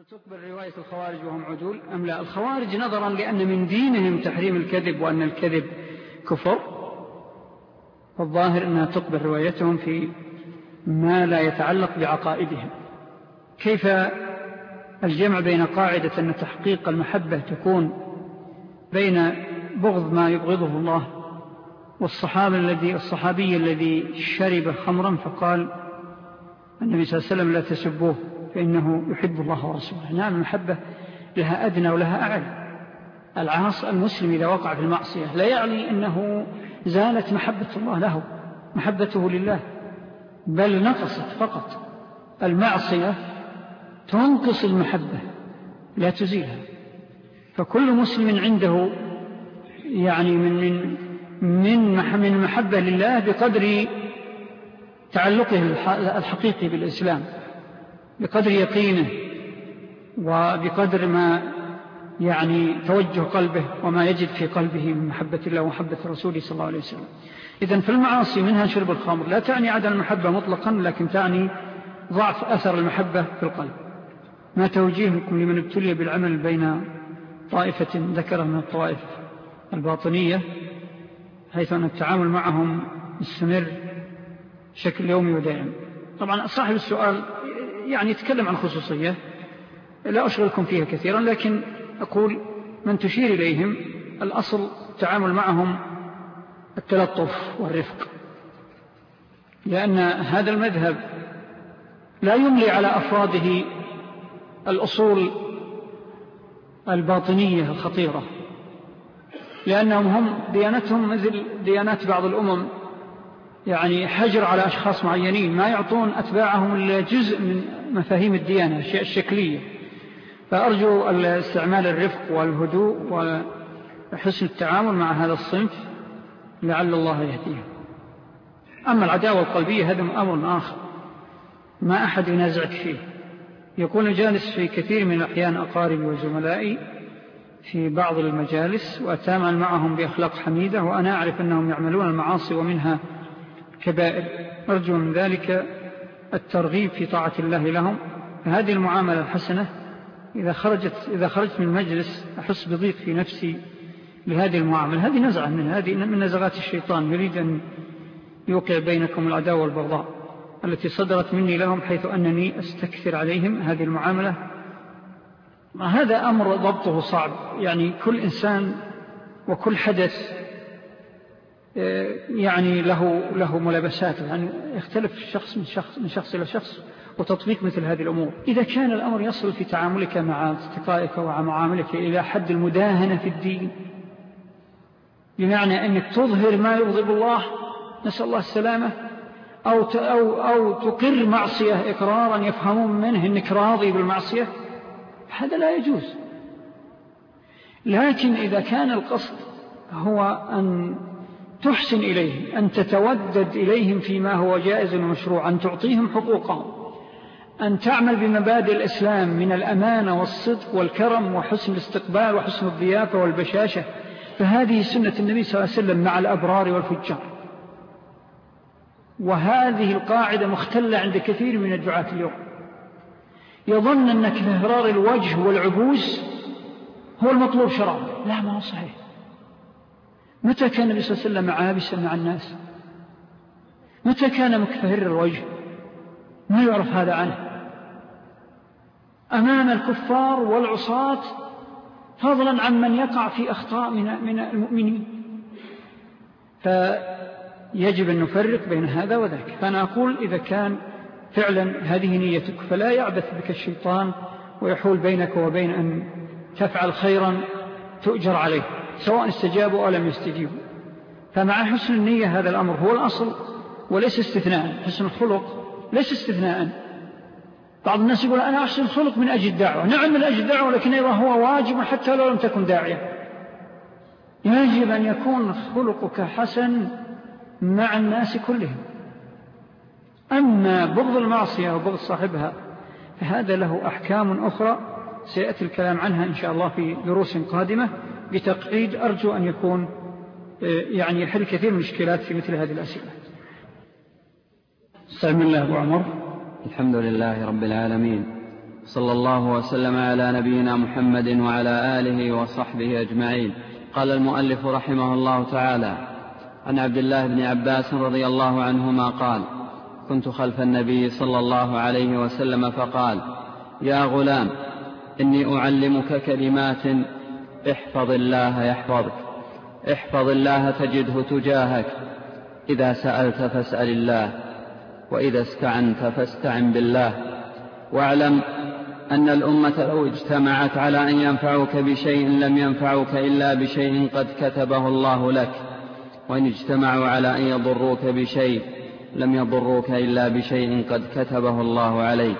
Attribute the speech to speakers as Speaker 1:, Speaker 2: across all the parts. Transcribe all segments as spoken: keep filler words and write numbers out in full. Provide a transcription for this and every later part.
Speaker 1: تقبل رواية الخوارج وهم عدول أم لا؟ الخوارج نظرا لأن من دينهم تحريم الكذب وأن الكذب كفر، فالظاهر أنها تقبل روايتهم في ما لا يتعلق بعقائدهم. كيف الجمع بين قاعدة أن تحقيق المحبة تكون بين بغض ما يبغضه الله والصحابي الذي الصحابي الذي شرب خمرا فقال النبي صلى الله عليه وسلم لا تسبوه فإنه يحب الله ورسوله. نعم، المحبة لها أدنى ولها أعلى. العاص المسلم إذا وقع في المعصية لا يعني أنه زالت محبة الله له، محبته لله، بل نقصت فقط. المعصية تنقص المحبة لا تزيلها. فكل مسلم عنده يعني من من من المحبة لله بقدر تعلقه الحقيقي بالإسلام، بقدر يقينه وبقدر ما يعني توجه قلبه وما يجد في قلبه من محبة الله ومحبة رسوله صلى الله عليه وسلم. إذن في المعاصي منها شرب الخمر لا تعني عدم المحبة مطلقا، لكن تعني ضعف أثر المحبة في القلب. ما توجيهكم لمن ابتلي بالعمل بين طائفة ذكر من الطوائف الباطنية، حيث أن التعامل معهم مستمر بشكل يومي ودائم؟ طبعا صاحب السؤال يعني يتكلم عن خصوصية لا أشغلكم فيها كثيرا، لكن أقول من تشير إليهم الأصل التعامل معهم التلطف والرفق، لأن هذا المذهب لا يملي على أفراده الأصول الباطنية الخطيرة، لأنهم هم ديانتهم مثل ديانات بعض الأمم، يعني حجر على أشخاص معينين، ما يعطون أتباعهم إلا جزء من مفاهيم الديانة الشيء الشكلية. فأرجو استعمال الرفق والهدوء وحسن التعامل مع هذا الصنف لعل الله يهديه. أما العداوة القلبية هذا أمر آخر ما أحد ينازعك فيه. يكون جالس في كثير من الأحيان أقاربي وزملائي في بعض المجالس وأتعامل معهم بأخلاق حميدة وأنا أعرف أنهم يعملون المعاصي ومنها كبائر، أرجو من ذلك الترغيب في طاعة الله لهم. هذه المعاملة الحسنة إذا خرجت إذا خرجت من المجلس أحس بضيق في نفسي لهذه المعاملة. هذه نزعة من هذه من نزغات الشيطان، يريد أن يوقع بينكم العداوة والبغضاء التي صدرت مني لهم، حيث أنني أستكثر عليهم هذه المعاملة. هذا أمر ضبطه صعب، يعني كل إنسان وكل حدث يعني له له ملابسات، يعني يختلف الشخص من شخص من شخص إلى شخص، وتطبيق مثل هذه الأمور. إذا كان الأمر يصل في تعاملك مع أصدقائك ومعاملك إلى حد المداهنة في الدين، بمعنى أنك تظهر ما يغضب الله، نسأل الله السلامة، أو أو أو تقر معصية إقرارا يفهمون منه أنك راضي بالمعصية، هذا لا يجوز. لكن إذا كان القصد هو أن تحسن إليهم، أن تتودد إليهم فيما هو جائز ومشروع، أن تعطيهم حقوقهم، أن تعمل بمبادئ الإسلام من الأمانة والصدق والكرم وحسن الاستقبال وحسن الضيافة والبشاشة، فهذه سنة النبي صلى الله عليه وسلم مع الأبرار والفجار. وهذه القاعدة مختلة عند كثير من الدعاة اليوم، يظن أن كهرار الوجه والعبوس هو المطلوب شرعا. لا، ما هو صحيح. متى كان النبي صلى الله عليه وسلم عابسا مع الناس؟ متى كان مكفهر الوجه؟ ما يعرف هذا عنه أمام الكفار والعصاة، فضلا عن من يقع في أخطاء من من المؤمنين. فيجب أن نفرق بين هذا وذاك. فأنا أقول إذا كان فعلا هذه نيتك فلا يعبث بك الشيطان ويحول بينك وبين أن تفعل خيرا تؤجر عليه، سواء استجابوا أو لم يستجيبوا. فمع حسن النية هذا الأمر هو الأصل وليس استثناء. حسن الخلق ليس استثناء. بعض الناس يقول أنا أحسن الخلق من أجل الدعوة. نعم، من أجل الدعوة، لكن أيضا هو واجب حتى لو لم تكن داعية. يجب أن يكون خلقك حسن مع الناس كلهم. أما بغض المعصية وبغض صاحبها فهذا له أحكام أخرى سيأتي الكلام عنها إن شاء الله في دروس قادمة بتقعيد أرجو أن يكون يعني يحل كثير من المشكلات في مثل هذه الأسئلة. استعمل الله أبو عمر.
Speaker 2: الحمد لله رب العالمين، صلى الله وسلم على نبينا محمد وعلى آله وصحبه أجمعين. قال المؤلف رحمه الله تعالى: عن عبد الله بن عباس رضي الله عنهما قال: كنت خلف النبي صلى الله عليه وسلم فقال: يا غلام، إني أعلمك كلمات احفظ الله يحفظك، احفظ الله تجده تجاهك، إذا سألت فاسأل الله، وإذا استعنت فاستعن بالله، واعلم أن الأمة لو اجتمعت على أن ينفعوك بشيء لم ينفعوك إلا بشيء قد كتبه الله لك، وإن اجتمعوا على أن يضروك بشيء لم يضروك إلا بشيء قد كتبه الله عليك.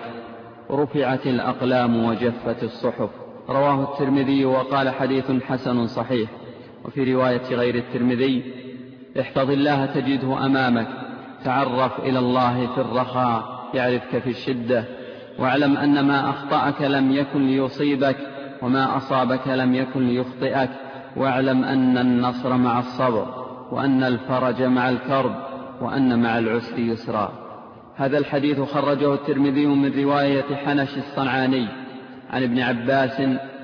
Speaker 2: رفعت الأقلام وجفت الصحف. رواه الترمذي وقال حديث حسن صحيح. وفي رواية غير الترمذي: احفظ الله تجده أمامك، تعرف إلى الله في الرخاء يعرفك في الشدة، واعلم أن ما أخطأك لم يكن ليصيبك، وما أصابك لم يكن ليخطئك، واعلم أن النصر مع الصبر، وأن الفرج مع الكرب، وأن مع العسر يسرا. هذا الحديث خرجه الترمذي من رواية حنش الصنعاني عن ابن عباس،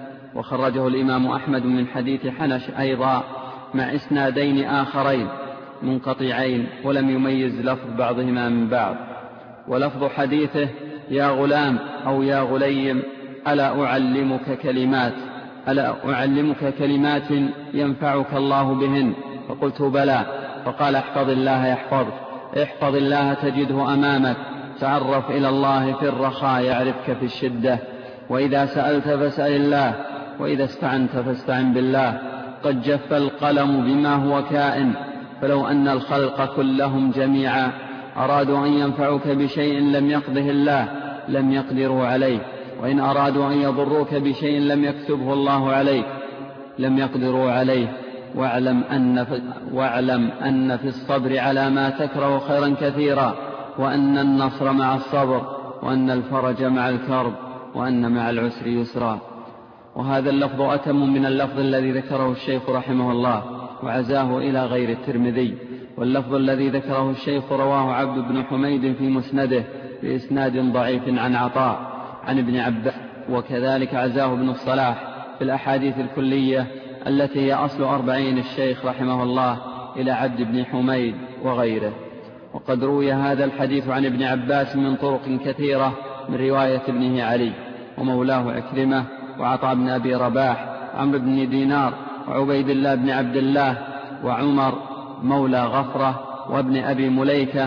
Speaker 2: وخرجه الإمام أحمد من حديث حنش أيضا مع إسنادين آخرين منقطعين، ولم يميز لفظ بعضهما من بعض. ولفظ حديثه: يا غلام أو يا غليم، ألا أعلمك كلمات ألا أعلمك كلمات ينفعك الله بهن؟ فقلت: بلى. فقال: احفظ الله يحفظك، احفظ الله تجده أمامك، تعرف إلى الله في الرخاء يعرفك في الشدة، وإذا سألت فاسأل الله، وإذا استعنت فاستعن بالله. قد جف القلم بما هو كائن، فلو أن الخلق كلهم جميعا أرادوا أن ينفعوك بشيء لم يقضه الله لم يقدروا عليه، وإن أرادوا أن يضروك بشيء لم يكتبه الله عليك لم يقدروا عليه. واعلم أن في, واعلم أن في الصبر على ما تكره خيرا كثيرا، وأن النصر مع الصبر، وأن الفرج مع الكرب، وأن مع العسر يسرا. وهذا اللفظ أتم من اللفظ الذي ذكره الشيخ رحمه الله وعزاه إلى غير الترمذي. واللفظ الذي ذكره الشيخ رواه عبد بن حميد في مسنده بإسناد ضعيف عن عطاء عن ابن عباس، وكذلك عزاه ابن الصلاح في الأحاديث الكلية التي هي أصل أربعين الشيخ رحمه الله إلى عبد بن حميد وغيره. وقد روي هذا الحديث عن ابن عباس من طرق كثيرة من رواية ابنه علي ومولاه عكرمة وعطاء بن أبي رباح عمرو بن دينار وعبيد الله بن عبد الله وعمر مولى غفرة وابن أبي مليكة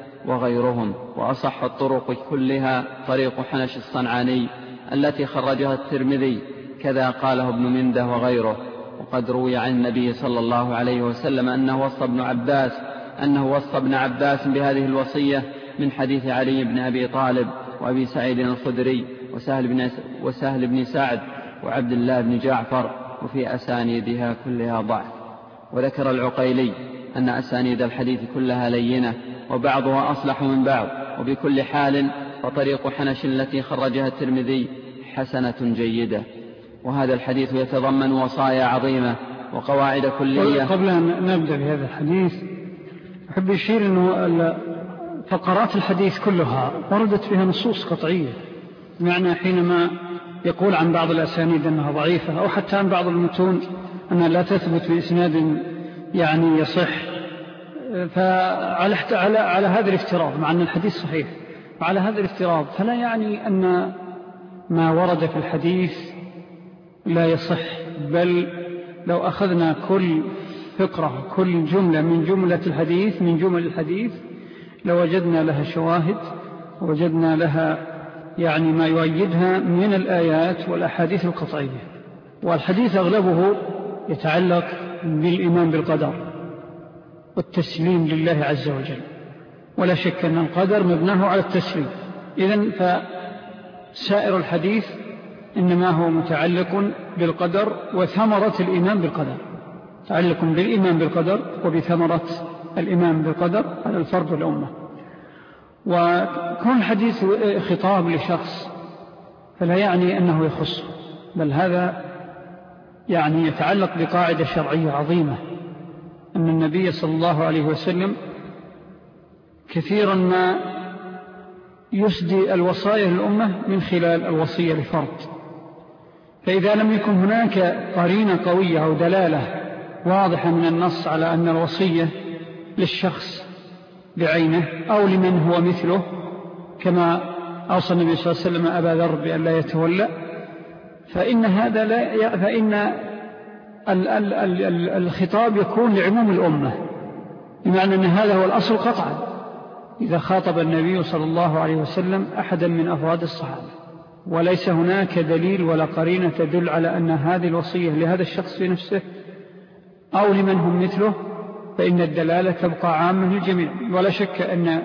Speaker 2: وغيرهم. وأصح الطرق كلها طريق حنش الصنعاني التي خرجها الترمذي، كذا قاله ابن منده وغيره. وقد روي عن النبي صلى الله عليه وسلم أنه وصى ابن عباس أنه وصى ابن عباس بهذه الوصية من حديث علي بن أبي طالب وأبي سعيد الخدري وسهل بن, وسهل بن سعد وعبد الله بن جعفر، وفي أسانيدها كلها ضعف. وذكر العقيلي أن أسانيد الحديث كلها لينة وبعضها أصلح من بعض. وبكل حال فطريق حنش التي خرجها الترمذي حسنة جيدة. وهذا الحديث يتضمن وصايا عظيمة وقواعد كلية.
Speaker 1: قبل أن نبدأ بهذا الحديث أحب أشير أنه فقرات الحديث كلها وردت فيها نصوص قطعية، معنى حينما يقول عن بعض الأسانيد أنها ضعيفة، أو حتى عن بعض المتون أنها لا تثبت بإسناد يعني يصح، فعلى على على هذا الافتراض، مع أن الحديث صحيح، وعلى هذا الافتراض فلا يعني أن ما ورد في الحديث لا يصح، بل لو أخذنا كل فقرة كل جملة من جملة الحديث من جمل الحديث لوجدنا لها شواهد، ووجدنا لها يعني ما يؤيدها من الآيات والأحاديث القطعية. والحديث أغلبه يتعلق بالإيمان بالقدر والتسليم لله عز وجل، ولا شك أن القدر مبناه على التسليم. إذن فسائر الحديث إنما هو متعلق بالقدر وثمرة الإيمان بالقدر، تعلق بالإيمان بالقدر وبثمرة الإيمان بالقدر على الفرد والأمة. وكون الحديث خطاب لشخص فلا يعني أنه يخص، بل هذا يعني يتعلق بقاعدة شرعية عظيمة، أن النبي صلى الله عليه وسلم كثيرا ما يسدي الوصايا للأمة من خلال الوصية لفرد. فإذا لم يكن هناك قرينة قوية أو دلالة واضحة من النص على أن الوصية للشخص بعينه أو لمن هو مثله، كما أوصى النبي صلى الله عليه وسلم أبا ذر بأن لا يتولى، فإن هذا لا فإن ال ال ال الخطاب يكون لعموم الأمة، بمعنى أن هذا هو الأصل قطعا إذا خاطب النبي صلى الله عليه وسلم أحدا من أفراد الصحابة، وليس هناك دليل ولا قرينة تدل على أن هذه الوصية لهذا الشخص في نفسه أو لمن هم مثله، فإن الدلالة تبقى عامة للجميع. ولا شك أن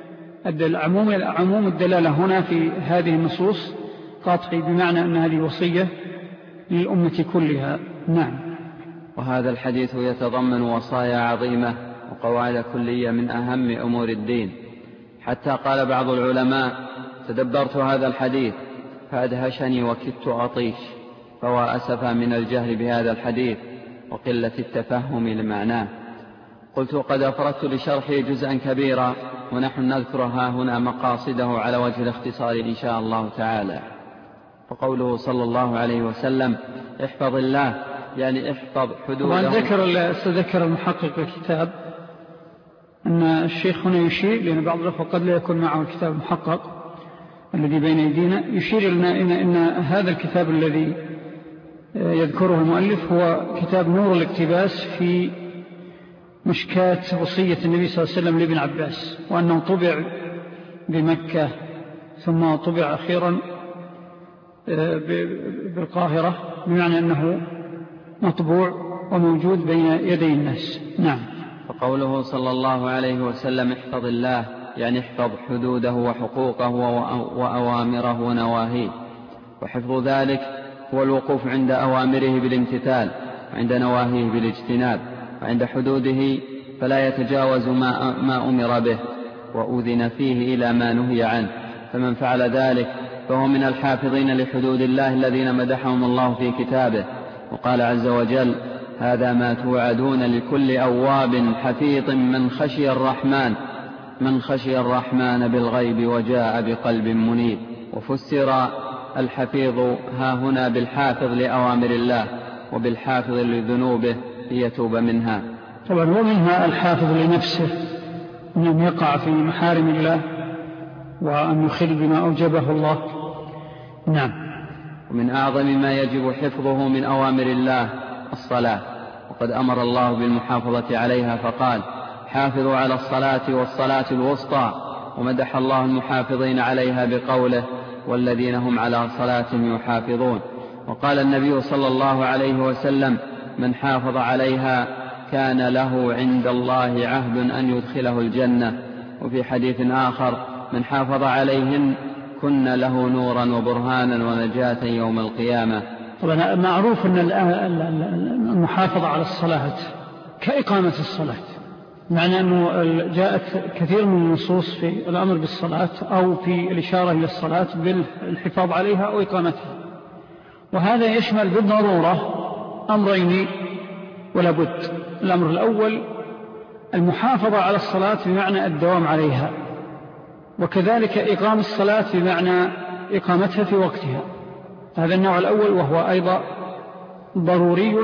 Speaker 1: عموم الدلالة هنا في هذه النصوص قاطعي، بمعنى أن هذه وصية للأمة كلها. نعم.
Speaker 2: وهذا الحديث يتضمن وصايا عظيمة وقواعد كلية من أهم أمور الدين، حتى قال بعض العلماء: تدبرت هذا الحديث فأدهشني وكدت أطيش، فهو أسفا من الجهل بهذا الحديث وقلة التفهم لمعناه. قلت: قد أفردت لشرحه جزءا كبيرا، ونحن نذكرها هنا مقاصده على وجه الاختصار إن شاء الله تعالى. فقوله صلى الله عليه وسلم: احفظ الله، يعني احفظ حدوده.
Speaker 1: وأن ذكر استذكر المحقق الكتاب أن الشيخ هنا يشير، لأن بعض الأخوة قد لا يكون معه الكتاب المحقق الذي بين أيدينا، يشير لنا إن, إن هذا الكتاب الذي يذكره المؤلف هو كتاب نور الاقتباس في مشكات وصية النبي صلى الله عليه وسلم لابن عباس، وأنه طبع بمكة ثم طبع أخيرا بالقاهرة، بمعنى أنه مطبوع وموجود بين يدي الناس. نعم.
Speaker 2: فقوله صلى الله عليه وسلم: احفظ الله، يعني احفظ حدوده وحقوقه وأوامره ونواهيه. وحفظ ذلك هو الوقوف عند أوامره بالامتثال، وعند نواهيه بالاجتناب، وعند حدوده فلا يتجاوز ما, ما أمر به وأذن فيه إلى ما نهي عنه، فمن فعل ذلك فهو من الحافظين لحدود الله الذين مدحهم الله في كتابه. وقال عز وجل: هذا ما توعدون لكل أواب حفيظ من خشي الرحمن من خشي الرحمن بالغيب وجاء بقلب منيب. وفسر الحفيظ ها هنا بالحافظ لأوامر الله وبالحافظ لذنوبه ليتوب منها.
Speaker 1: طبعا ومنها الحافظ لنفسه من أن يقع في محارم الله وأن يخل بما أوجبه الله. نعم.
Speaker 2: ومن أعظم ما يجب حفظه من أوامر الله الصلاة، وقد أمر الله بالمحافظة عليها فقال: حافظوا على الصلاة والصلاة الوسطى، ومدح الله المحافظين عليها بقوله: والذين هم على صلاتهم يحافظون. وقال النبي صلى الله عليه وسلم: من حافظ عليها كان له عند الله عهد أن يدخله الجنة. وفي حديث آخر: من حافظ عليهن كن له نورا وبرهانا ونجاة يوم القيامة.
Speaker 1: طبعا معروف أن المحافظة على الصلاة كإقامة الصلاة، معنى أنه جاءت كثير من النصوص في الأمر بالصلاة أو في الإشارة إلى الصلاة بالحفاظ عليها أو إقامتها، وهذا يشمل بالضرورة أمرين ولا بد. الأمر الأول المحافظة على الصلاة بمعنى الدوام عليها، وكذلك إقام الصلاة بمعنى إقامتها في وقتها. هذا النوع الأول، وهو أيضا ضروري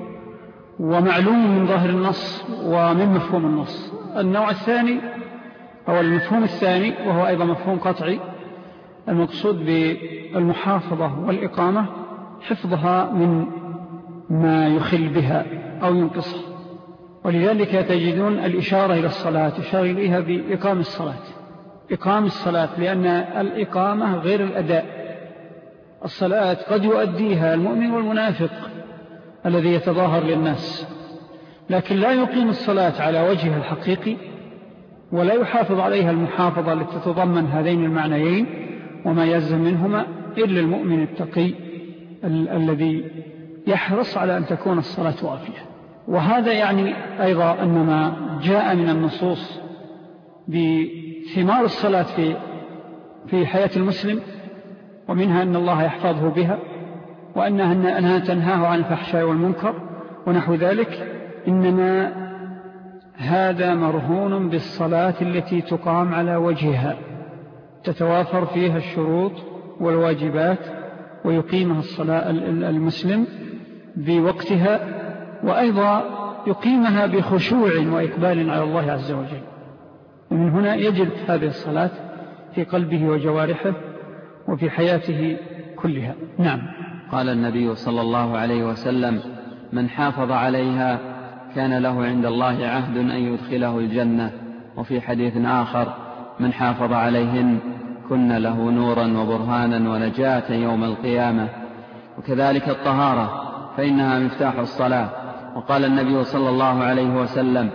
Speaker 1: ومعلوم من ظاهر النص ومن مفهوم النص. النوع الثاني أو المفهوم الثاني، وهو أيضا مفهوم قطعي، المقصود بالمحافظة والإقامة حفظها من ما يخل بها أو ينقصها. ولذلك تجدون الإشارة إلى الصلاة إشارة إليها بإقام الصلاة، إقام الصلاة، لأن الإقامة غير الأداء. الصلاة قد يؤديها المؤمن والمنافق الذي يتظاهر للناس، لكن لا يقيم الصلاة على وجهها الحقيقي ولا يحافظ عليها المحافظة التي تتضمن هذين المعنيين وما يلزم منهما إلا المؤمن التقي ال- الذي يحرص على أن تكون الصلاة وافية. وهذا يعني أيضا أن ما جاء من النصوص بثمار الصلاة في في حياة المسلم، ومنها أن الله يحفظه بها، وأنها أنها تنهاه عن الفحشاء والمنكر ونحو ذلك، إنما هذا مرهون بالصلاة التي تقام على وجهها، تتوافر فيها الشروط والواجبات ويقيمها الصلاة المسلم بوقتها، وأيضا يقيمها بخشوع وإقبال على الله عز وجل. ومن هنا يجب هذه الصلاة في قلبه وجوارحه وفي حياته كلها. نعم.
Speaker 2: قال النبي صلى الله عليه وسلم: من حافظ عليها كان له عند الله عهد أن يدخله الجنة. وفي حديث آخر: من حافظ عليهن كن له نورا وبرهانا ونجاة يوم القيامة. وكذلك الطهارة فإنها مفتاح الصلاة. وقال النبي صلى الله عليه وسلم: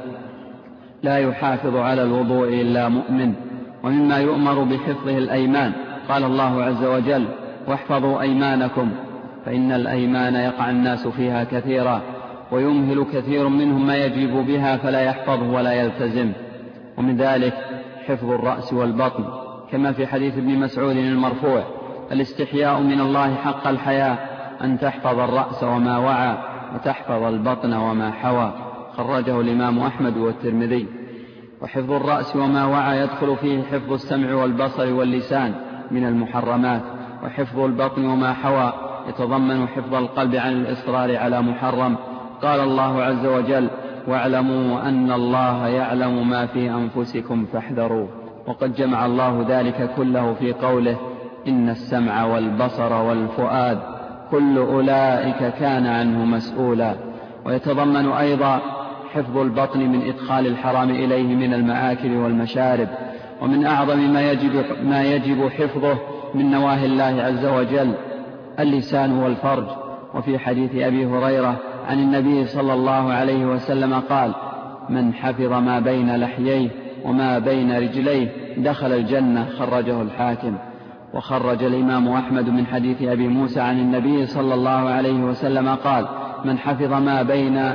Speaker 2: لا يحافظ على الوضوء إلا مؤمن. ومما يؤمر بحفظه الأيمان، قال الله عز وجل: واحفظوا أيمانكم فإن الأيمان يقع الناس فيها كثيرا، ويمهل كثير منهم ما يجب بها فلا يحفظه ولا يلتزم. ومن ذلك حفظ الرأس والبطن، كما في حديث ابن مسعود المرفوع: الاستحياء من الله حق الحياء أن تحفظ الرأس وما وعى وتحفظ البطن وما حوى. خرجه الإمام أحمد والترمذي. وحفظ الرأس وما وعى يدخل فيه حفظ السمع والبصر واللسان من المحرمات، وحفظ البطن وما حوى يتضمن حفظ القلب عن الإصرار على محرم. قال الله عز وجل: واعلموا أن الله يعلم ما في أنفسكم فاحذروه. وقد جمع الله ذلك كله في قوله: إن السمع والبصر والفؤاد كل أولئك كان عنه مسؤولا. ويتضمن أيضا حفظ البطن من إدخال الحرام إليه من المآكل والمشارب. ومن أعظم ما يجب, ما يجب حفظه من نواهي الله عز وجل اللسان والفرج. وفي حديث أبي هريرة عن النبي صلى الله عليه وسلم قال: من حفظ ما بين لحييه وما بين رجليه دخل الجنة. خرجه الحاكم. وخرج الإمام أحمد من حديث أبي موسى عن النبي صلى الله عليه وسلم قال: من حفظ ما بين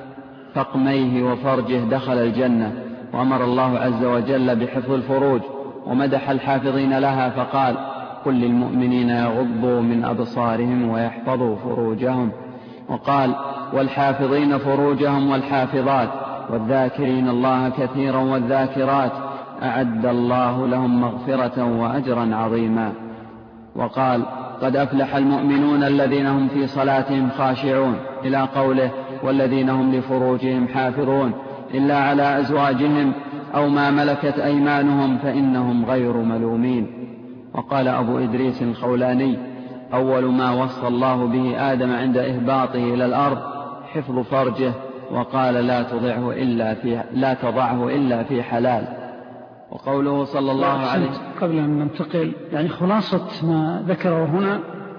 Speaker 2: فقميه وفرجه دخل الجنة. وأمر الله عز وجل بحفظ الفروج ومدح الحافظين لها فقال: قل للمؤمنين يغضوا من أبصارهم ويحفظوا فروجهم. وقال: والحافظين فروجهم والحافظات والذاكرين الله كثيرا والذاكرات أعد الله لهم مغفرة وأجرا عظيما. وقال: قد أفلح المؤمنون الذين هم في صلاتهم خاشعون، إلى قوله: والذين هم لفروجهم حافظون إلا على أزواجهم أو ما ملكت أيمانهم فإنهم غير ملومين. وقال أبو إدريس الخولاني: أول ما وصى الله به آدم عند إهباطه إلى الأرض حفظ فرجه، وقال: لا تضعه إلا في لا تضعه إلا في حلال. وقوله صلى الله عليه وسلم:
Speaker 1: قبل أن ننتقل، يعني خلاصة ما ذكره هنا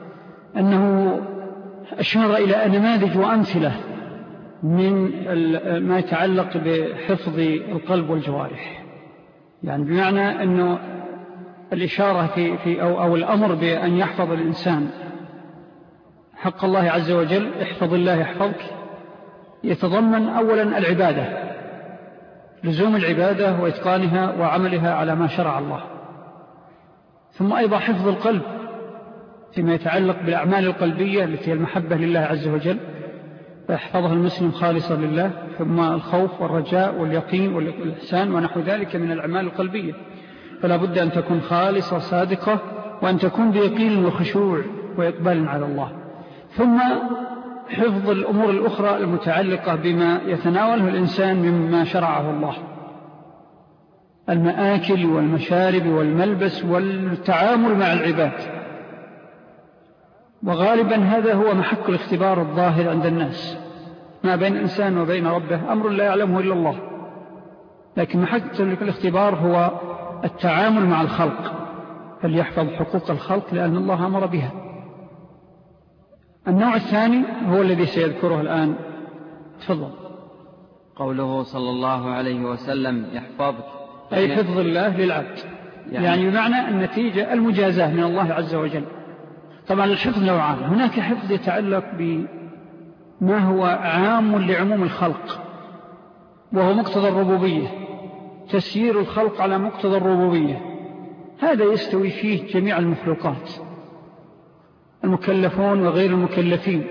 Speaker 1: أنه أشار إلى نماذج وأمثلة من ما يتعلق بحفظ القلب والجوارح، يعني بمعنى أنه الإشارة في, في أو, أو الأمر بأن يحفظ الإنسان حق الله عز وجل، احفظ الله يحفظك، يتضمن أولا العبادة، لزوم العبادة وإتقانها وعملها على ما شرع الله. ثم أيضا حفظ القلب فيما يتعلق بالأعمال القلبية التي هي المحبة لله عز وجل، فيحفظها المسلم خالصا لله. ثم الخوف والرجاء واليقين والإحسان ونحو ذلك من الأعمال القلبية، فلا بد أن تكون خالصة صادقة، وأن تكون بيقين وخشوع وإقبال على الله. ثم حفظ الأمور الأخرى المتعلقة بما يتناوله الإنسان مما شرعه الله، المآكل والمشارب والملبس والتعامل مع العباد. وغالبا هذا هو محك الاختبار الظاهر عند الناس، ما بين الإنسان وبين ربه أمر لا يعلمه إلا الله، لكن محك الاختبار هو التعامل مع الخلق، فليحفظ حقوق الخلق لأن الله أمر بها. النوع الثاني هو الذي سيذكره الآن. تفضل.
Speaker 2: قوله صلى الله عليه وسلم يحفظك،
Speaker 1: أي حفظ الله للعبد، يعني, يعني بمعنى النتيجة المجازاة من الله عز وجل. طبعا الحفظ نوعان، هناك حفظ يتعلق بما هو عام لعموم الخلق وهو مقتضى الربوبية، تسيير الخلق على مقتضى الربوبية، هذا يستوي فيه جميع المخلوقات، المكلفون وغير المكلفين،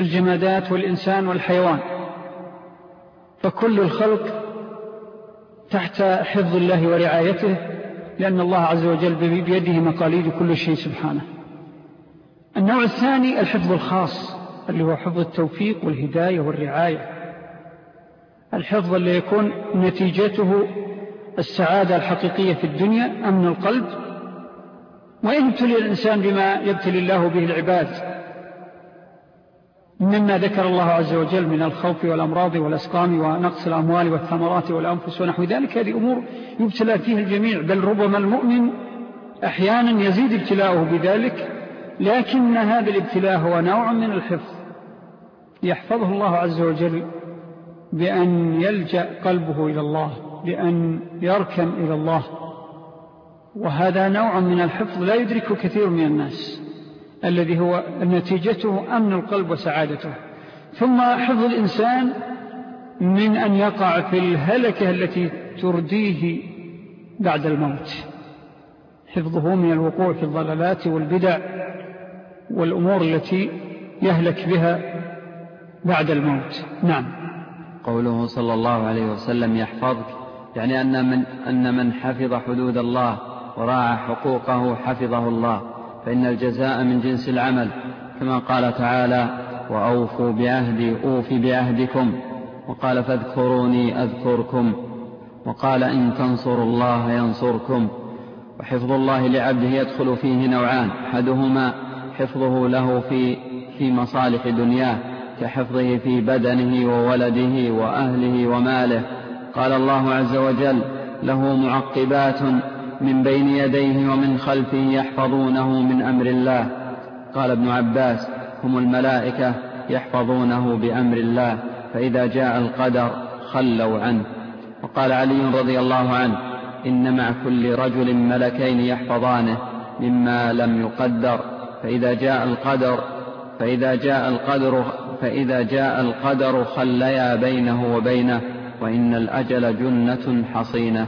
Speaker 1: الجمادات والإنسان والحيوان، فكل الخلق تحت حفظ الله ورعايته، لأن الله عز وجل بيده مقاليد كل شيء سبحانه. النوع الثاني الحفظ الخاص، اللي هو حفظ التوفيق والهداية والرعاية، الحفظ اللي يكون نتيجته السعادة الحقيقية في الدنيا، أمن القلب، وإن ابتلي الإنسان بما يبتلي الله به العباد مما ذكر الله عز وجل من الخوف والأمراض والأسقام ونقص الأموال والثمرات والأنفس ونحو ذلك، هذه أمور يبتلى فيها الجميع، بل ربما المؤمن أحيانا يزيد ابتلاؤه بذلك، لكن هذا الابتلاء هو نوع من الحفظ يحفظه الله عز وجل بأن يلجأ قلبه إلى الله، بأن يركن إلى الله، وهذا نوع من الحفظ لا يدركه كثير من الناس، الذي هو نتيجته أمن القلب وسعادته. ثم حفظ الإنسان من أن يقع في الهلكة التي ترديه بعد الموت، حفظه من الوقوع في الضلالات والبدع والأمور التي يهلك بها بعد الموت. نعم.
Speaker 2: قوله صلى الله عليه وسلم يحفظك، يعني أن من, أن من حفظ حدود الله وراعى حقوقه حفظه الله، فإن الجزاء من جنس العمل، كما قال تعالى وأوفوا بعهدي أوف بعهدكم، وقال فاذكروني أذكركم، وقال إن تنصروا الله ينصركم. وحفظ الله لعبده يدخل فيه نوعان، أحدهما حفظه له في, في مصالح دنياه كحفظه في بدنه وولده وأهله وماله. قال الله عز وجل له معقبات من بين يديه ومن خلفه يحفظونه من أمر الله. قال ابن عباس هم الملائكة يحفظونه بأمر الله، فإذا جاء القدر خلوا عنه. وقال علي رضي الله عنه إن مع كل رجل ملكين يحفظانه مما لم يقدر، فإذا جاء القدر فإذا جاء القدر فإذا جاء القدر خليا بينه وبينه، وإن الأجل جنة حصينة.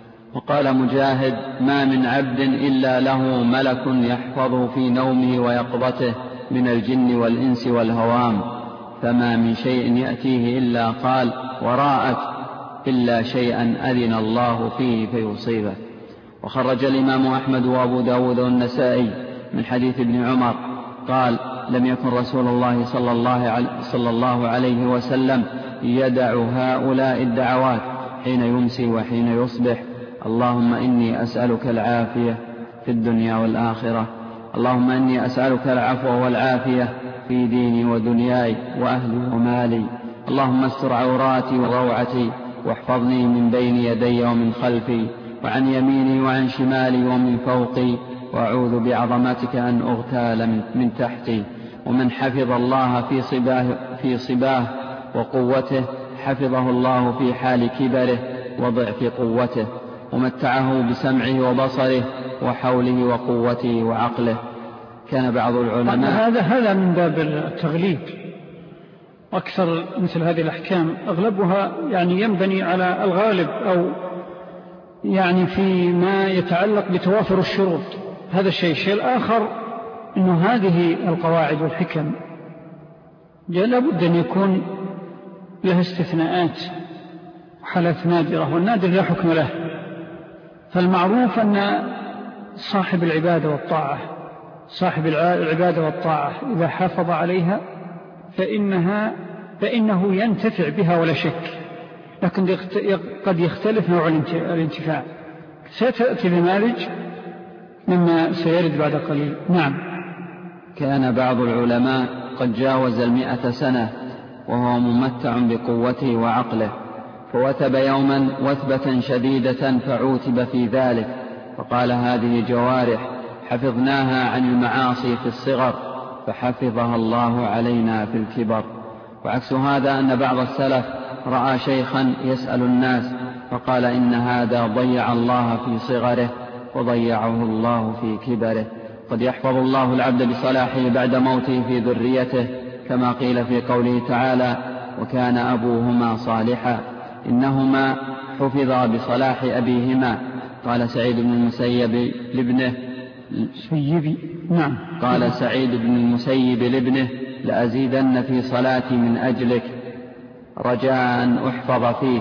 Speaker 2: وقال مجاهد ما من عبد إلا له ملك يحفظه في نومه ويقظته من الجن والإنس والهوام، فما من شيء يأتيه إلا قال وراءك إلا شيئا أذن الله فيه فيصيبه. وخرج الإمام أحمد وأبو داود والنسائي من حديث ابن عمر قال لم يكن رسول الله صلى الله, صلى الله عليه وسلم يدع هؤلاء الدعوات حين يمسي وحين يصبح: اللهم إني أسألك العافية في الدنيا والآخرة، اللهم إني أسألك العفو والعافية في ديني ودنياي وأهلي ومالي، اللهم استر عوراتي وروعتي، واحفظني من بين يدي ومن خلفي وعن يميني وعن شمالي ومن فوقي، وأعوذ بعظمتك أن أغتال من, من تحتي. ومن حفظ الله في صباه, في صباه وقوته حفظه الله في حال كبره وضعف قوته، ومتعه بسمعه وبصره وحوله وقوته وعقله. كان بعض العلماء
Speaker 1: هذا هذا من باب التغليب. أكثر مثل هذه الأحكام أغلبها يعني ينبني على الغالب، أو يعني فيما يتعلق بتوافر الشروط. هذا الشيء. الشيء الآخر أنه هذه القواعد والحكم لابد أن يكون لها استثناءات وحالات نادرة، والنادر لا حكم له. فالمعروف أن صاحب العبادة والطاعة صاحب العبادة والطاعة إذا حافظ عليها فإنها فإنه ينتفع بها ولا شك، لكن قد يختلف نوع الانتفاع. ستأتي بمالج مما سيرد بعد قليل. نعم.
Speaker 2: كان بعض العلماء قد جاوز المئة سنة وهو ممتع بقوته وعقله، فوثب يوما وثبة شديدة فعوتب في ذلك، فقال هذه جوارح حفظناها عن المعاصي في الصغر فحفظها الله علينا في الكبر. وعكس هذا أن بعض السلف رأى شيخا يسأل الناس فقال إن هذا ضيع الله في صغره وضيعه الله في كبره. قد يحفظ الله العبد بصلاحه بعد موته في ذريته، كما قيل في قوله تعالى وكان أبوهما صالحا، إنهما حفظا بصلاح أبيهما. قال سعيد بن المسيب لابنه
Speaker 1: سيبي. نعم.
Speaker 2: قال سعيد بن المسيب لابنه لأزيدن في صلاتي من أجلك رجاء أن أحفظ فيك،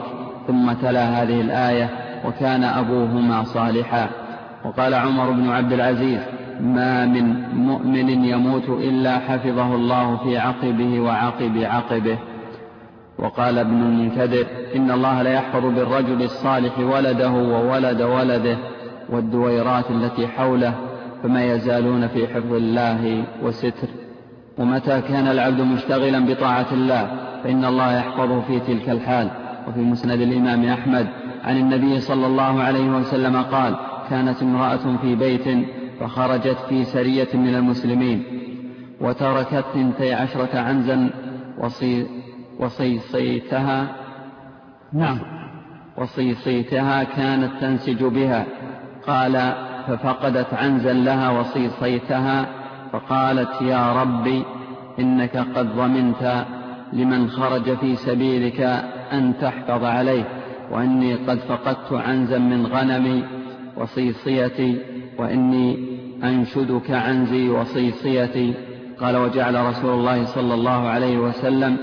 Speaker 2: ثم تلا هذه الآية وكان أبوهما صالحا. وقال عمر بن عبد العزيز: ما من مؤمن يموت إلا حفظه الله في عقبه وعقب عقبه. وقال ابن المنكدر: إن الله لا يحفظ بالرجل الصالح ولده وولد ولده والدويرات التي حوله، فما يزالون في حفظ الله وستر. ومتى كان العبد مشتغلا بطاعة الله فإن الله يحفظه في تلك الحال. وفي مسند الإمام أحمد عن النبي صلى الله عليه وسلم قال: كانت امرأة في بيت فخرجت في سرية من المسلمين وتركت اثنتي عشرة عنزا وصي وصيصيتها
Speaker 1: نعم
Speaker 2: وصيصيتها كانت تنسج بها. قال: ففقدت عنزا لها وصيصيتها فقالت: يا ربي إنك قد ضمنت لمن خرج في سبيلك أن تحفظ عليه، وإني قد فقدت عنزا من غنمي وصيصيتي، وإني أنشدك عنزي وصيصيتي. قال: وجعل رسول الله صلى الله عليه وسلم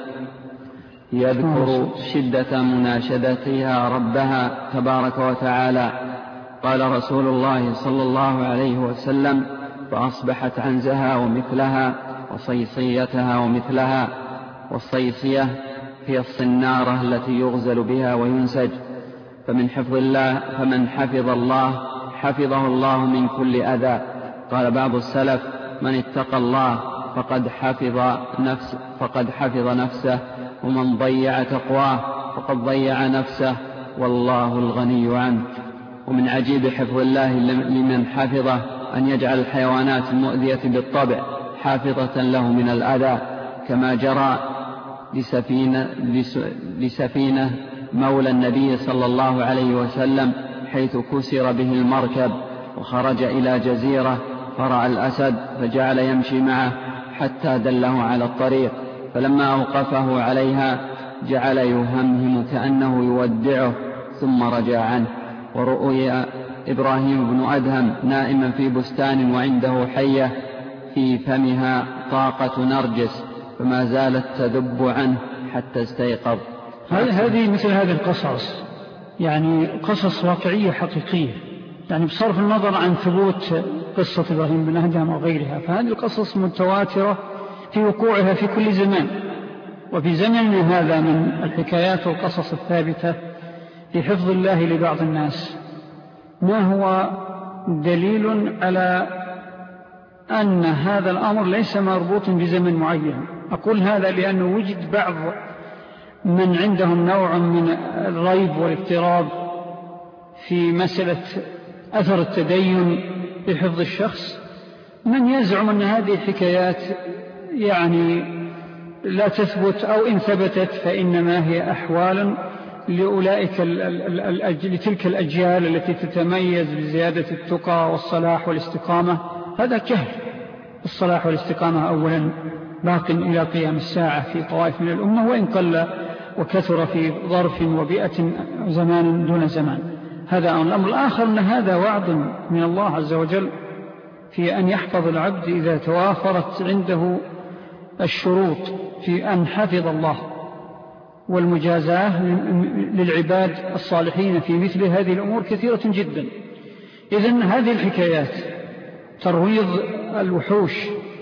Speaker 2: يذكر شدة مناشدتها ربها تبارك وتعالى. قال رسول الله صلى الله عليه وسلم: فأصبحت عنزها ومثلها وصيصيتها ومثلها. والصيصية هي الصنارة التي يغزل بها وينسج. فمن حفظ الله فمن حفظ الله حفظه الله من كل أذى. قال بعض السلف: من اتقى الله فقد حفظ نفسه فقد حفظ نفسه ومن ضيع تقواه فقد ضيع نفسه والله الغني عنه. ومن عجيب حفظ الله لمن حفظه أن يجعل الحيوانات المؤذية بالطبع حافظة له من الأذى، كما جرى لسفينة, لسفينة مولى النبي صلى الله عليه وسلم، حيث كسر به المركب وخرج إلى جزيرة فرأى الأسد فجعل يمشي معه حتى دله على الطريق، فلما أوقفه عليها جعل يهمهم كأنه يودعه ثم رجع عنه. ورؤي إبراهيم بن أدهم نائما في بستان وعنده حية في فمها طاقة نرجس فما زالت تذب عنه حتى استيقظ.
Speaker 1: هذه مثل هذه القصص يعني قصص واقعية حقيقية، يعني بصرف النظر عن ثبوت قصة إبراهيم بن أدهم وغيرها، فهذه القصص متواترة في وقوعها في كل زمان. وفي زمننا هذا من الحكايات والقصص الثابتة في حفظ الله لبعض الناس ما هو دليل على أن هذا الأمر ليس مربوط بزمن معين. أقول هذا لأنه وجد بعض من عندهم نوع من الريب والاضطراب في مسألة أثر التدين بحفظ الشخص، من يزعم أن هذه الحكايات يعني لا تثبت، أو إن ثبتت فإنما هي أحوال لأولئك لتلك الأجيال التي تتميز بزيادة التقى والصلاح والاستقامة. هذا جهل. الصلاح والاستقامة أولا باق إلى قيام الساعة في طوائف من الأمة، وإن قل وكثر في ظرف وبيئة زمان دون زمان. هذا الأمر الآخر أن هذا وعد من الله عز وجل في أن يحفظ العبد إذا توافرت عنده الشروط في أن حفظ الله، والمجازاة للعباد الصالحين في مثل هذه الأمور كثيرة جدا. إذن هذه الحكايات ترويض الوحوش،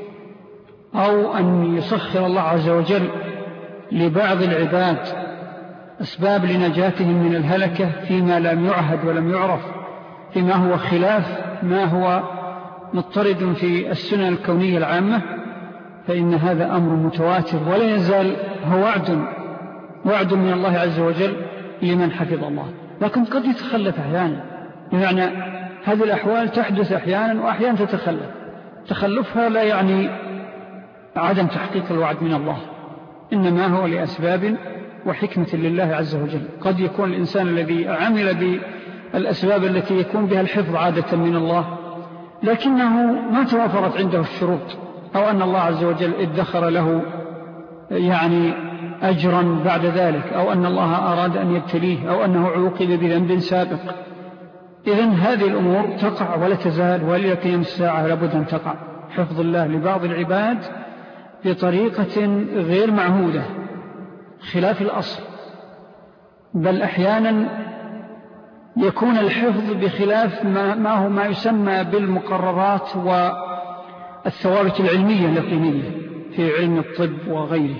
Speaker 1: أو أن يسخر الله عز وجل لبعض العباد أسباب لنجاتهم من الهلكة فيما لم يعهد ولم يعرف، فيما هو خلاف ما هو مضطرد في السنن الكونية العامة، فإن هذا أمر متواتر ولا يزال هو وعد وعد من الله عز وجل لمن حفظ الله. لكن قد يتخلف أحيانا، بمعنى هذه الأحوال تحدث أحيانا وأحيانا تتخلف. تخلفها لا يعني عدم تحقيق الوعد من الله، إنما هو لأسباب وحكمة لله عز وجل. قد يكون الإنسان الذي عمل بالأسباب التي يكون بها الحفظ عادة من الله، لكنه ما توافرت عنده الشروط، أو أن الله عز وجل ادخر له يعني أجرا بعد ذلك، أو أن الله أراد أن يبتليه، أو أنه عوقب بذنب سابق. إذن هذه الأمور تقع ولا تزال، وإلى قيام الساعة لابد أن تقع. حفظ الله لبعض العباد بطريقة غير معهودة خلاف الأصل، بل أحيانا يكون الحفظ بخلاف ما هو ما يسمى بالمقررات والثوابت العلمية اليقينية في علم الطب وغيره.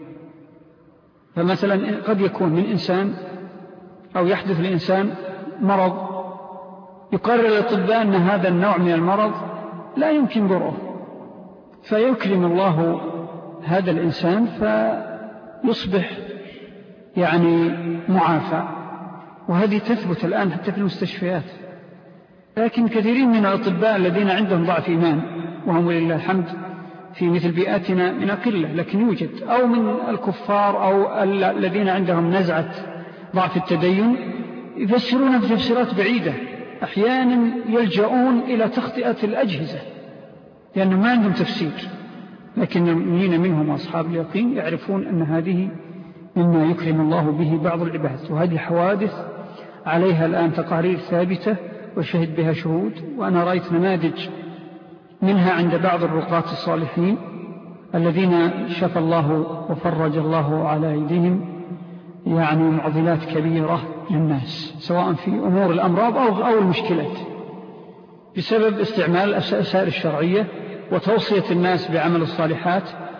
Speaker 1: فمثلا قد يكون من إنسان أو يحدث لإنسان مرض يقرر الأطباء أن هذا النوع من المرض لا يمكن برؤه، فيكرم الله هذا الإنسان فيصبح يعني معافى، وهذه تثبت الآن حتى في المستشفيات. لكن كثيرين من الأطباء الذين عندهم ضعف إيمان، وهم ولله الحمد في مثل بيئاتنا من قلة لكن يوجد، أو من الكفار أو الذين عندهم نزعة ضعف التدين، يفسرون بتفسيرات بعيدة، أحيانا يلجؤون إلى تخطئة الأجهزة لأنه ما عندهم تفسير. لكن المؤمنين منهم أصحاب اليقين يعرفون أن هذه مما يكرم الله به بعض العباد، وهذه حوادث عليها الآن تقارير ثابتة وشهد بها شهود، وأنا رأيت نماذج منها عند بعض الرقاة الصالحين الذين شفى الله وفرج الله على أيديهم يعني معضلات كبيرة للناس، سواء في أمور الأمراض أو, أو المشكلات، بسبب استعمال الأسائل الشرعية وتوصية الناس بعمل الصالحات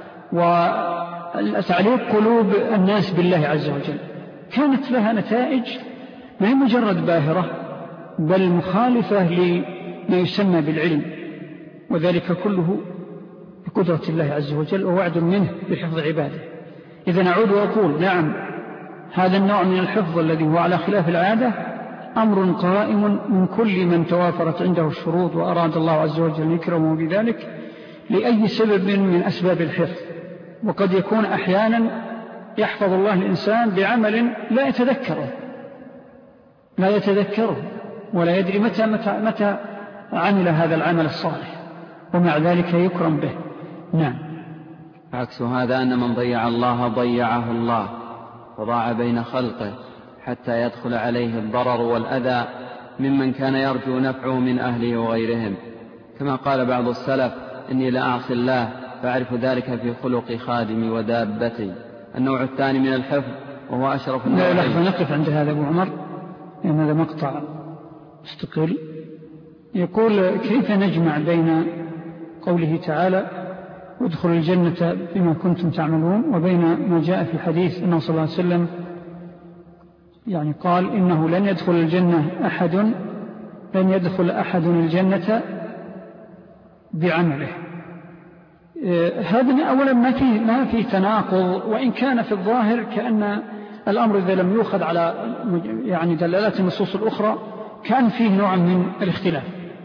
Speaker 1: وتعليق قلوب الناس بالله عز وجل. كانت لها نتائج ما هي مجرد باهرة، بل مخالفة لما يسمى بالعلم، وذلك كله بقدرة الله عز وجل ووعد منه بحفظ عباده. إذا نعود وأقول نعم، هذا النوع من الحفظ الذي هو على خلاف العادة أمر قائم من كل من توافرت عنده الشروط وأراد الله عز وجل يكرمه بذلك لأي سبب من أسباب الحفظ. وقد يكون أحيانا يحفظ الله الإنسان بعمل لا يتذكره لا يتذكره ولا يدري متى, متى, متى عمل هذا العمل الصالح، ومع ذلك يكرم به. نعم.
Speaker 2: عكس هذا أن من ضيع الله ضيعه الله، وضاع بين خلقه حتى يدخل عليه الضرر والأذى ممن كان يرجو نفعه من أهله وغيرهم، كما قال بعض السلف: إني لأعصي الله فأعرف ذلك في خلق خادمي ودابتي. النوع الثاني من الحفظ وهو أشرف النوعين.
Speaker 1: لا لحظة، نقف عند هذا أبو عمر لأن هذا مقطع مستقل. يقول: كيف نجمع بين قوله تعالى وادخلوا الجنة بما كنتم تعملون وبين ما جاء في حديث أنه صلى الله عليه وسلم يعني قال إنه لن يدخل الجنة أحد لن يدخل أحد الجنة بعمله. هذا أولا ما في ما في تناقض، وإن كان في الظاهر كأن الأمر إذا لم يؤخذ على يعني دلالات النصوص الأخرى كان فيه نوع من الاختلاف.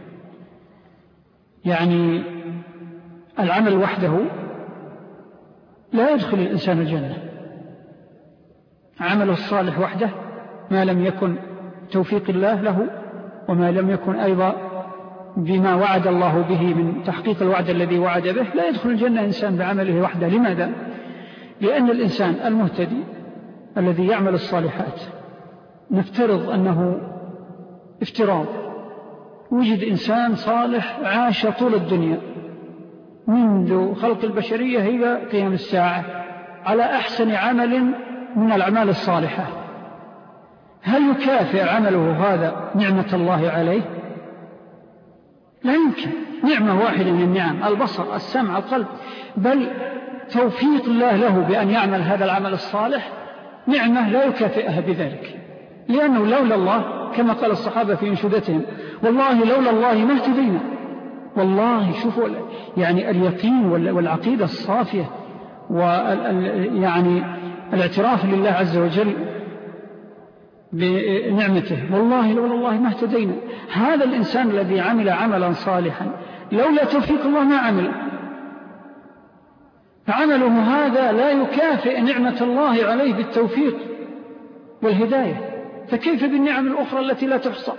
Speaker 1: يعني العمل وحده لا يدخل الإنسان الجنة، عمله الصالح وحده ما لم يكن توفيق الله له وما لم يكن أيضا بما وعد الله به من تحقيق الوعد الذي وعد به، لا يدخل الجنة إنسان بعمله وحده. لماذا؟ لأن الإنسان المهتدي الذي يعمل الصالحات نفترض أنه افتراض وجد إنسان صالح عاش طول الدنيا منذ خلق البشرية إلى قيام الساعة على أحسن عمل من الأعمال الصالحة، هل يكافئ عمله هذا نعمة الله عليه؟ لا يمكن. نعمة واحدة من النعم، البصر، السمع، القلب، بل توفيق الله له بأن يعمل هذا العمل الصالح نعمة لا يكافئها بذلك، لأنه لولا الله كما قال الصحابة في انشودتهم: والله لولا الله ما اهتدينا. والله شوفوا يعني اليقين والعقيدة الصافية ويعني الاعتراف لله عز وجل بنعمته، والله لولا الله ما اهتدينا. هذا الإنسان الذي عمل عملا صالحا لولا توفيق الله ما عمل، فعمله هذا لا يكافئ نعمة الله عليه بالتوفيق والهداية، فكيف بالنعم الأخرى التي لا تحصى؟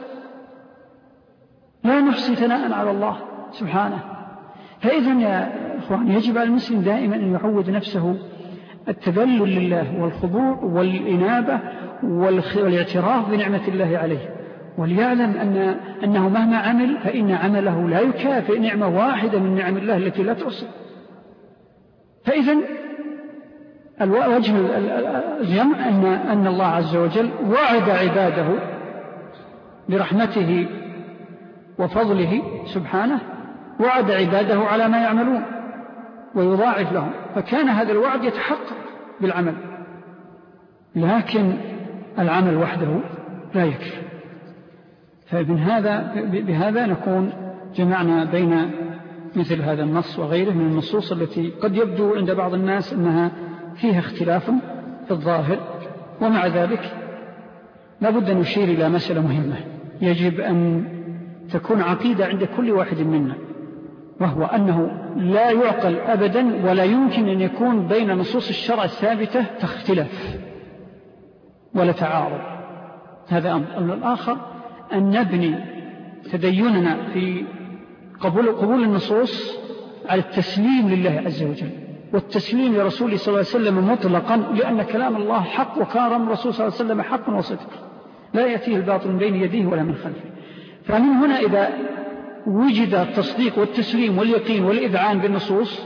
Speaker 1: لا نحصي ثناء على الله سبحانه. فإذن يا أخوان يجب على المسلم دائما أن يعود نفسه التذلل لله والخضوع والإنابة والاعتراف بنعمة الله عليه، وليعلم أن أنه مهما عمل فإن عمله لا يكافئ نعمة واحدة من نعم الله التي لا تحصى. فإذن الوجه الجمع أن, أن الله عز وجل وعد عباده برحمته وفضله سبحانه، وعد عباده على ما يعملون ويضاعف لهم، فكان هذا الوعد يتحقق بالعمل. لكن العمل وحده لا يكفي. فمن هذا بهذا نكون جمعنا بين مثل هذا النص وغيره من النصوص التي قد يبدو عند بعض الناس أنها فيها اختلاف في الظاهر، ومع ذلك لابد نشير إلى مسألة مهمة يجب أن تكون عقيدة عند كل واحد منا، وهو أنه لا يعقل أبدا ولا يمكن أن يكون بين نصوص الشرع الثابتة اختلاف ولا تعارض. هذا أمر. الأمر الآخر أن نبني تديننا في قبول, قبول النصوص على التسليم لله عز وجل والتسليم لرسوله صلى الله عليه وسلم مطلقا، لأن كلام الله حق وكلام الرسول صلى الله عليه وسلم حق وصدق لا يأتيه الباطل من بين يديه ولا من خلفه. فمن هنا إذا وجد التصديق والتسليم واليقين والإذعان بالنصوص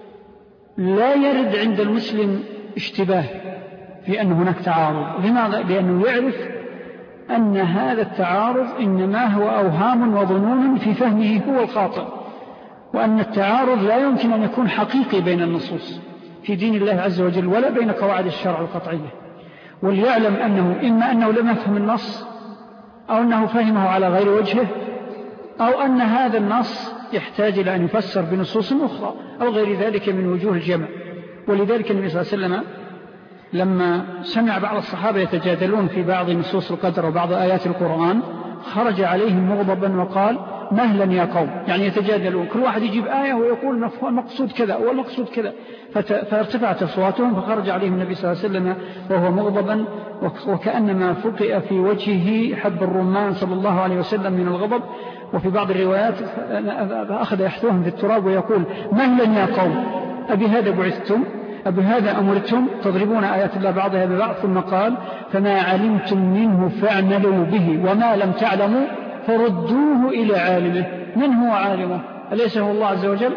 Speaker 1: لا يرد عند المسلم اشتباه في أن هناك تعارض. لماذا؟ لأنه يعرف أن هذا التعارض إنما هو أوهام وظنون في فهمه هو الخاطئ، وأن التعارض لا يمكن أن يكون حقيقي بين النصوص في دين الله عز وجل ولا بين قواعد الشرع القطعية. وليعلم أنه إما أنه لم يفهم النص أو أنه فهمه على غير وجهه، أو أن هذا النص يحتاج إلى أن يفسر بنصوص أخرى أو غير ذلك من وجوه الجمع. ولذلك النبي صلى الله عليه وسلم لما سمع بعض الصحابة يتجادلون في بعض نصوص القدر وبعض آيات القرآن خرج عليهم مغضبا وقال مهلا يا قوم، يعني يتجادلون كل واحد يجيب آية ويقول المقصود كذا والمقصود كذا، فارتفعت أصواتهم فخرج عليهم النبي صلى الله عليه وسلم وهو مغضبا وكأنما فقئ في وجهه حب الرمان صلى الله عليه وسلم من الغضب. وفي بعض الروايات أخذ يحثوهم في التراب ويقول مهلا يا قوم أبي هذا بعثتم أبي هذا أمرتم تضربون آيات الله بعضها ببعض. ثم قال فما علمتم منه فاعملوا به وما لم تعلموا فردوه إلى عالمه. من هو عالمه؟ أليس هو الله عز وجل؟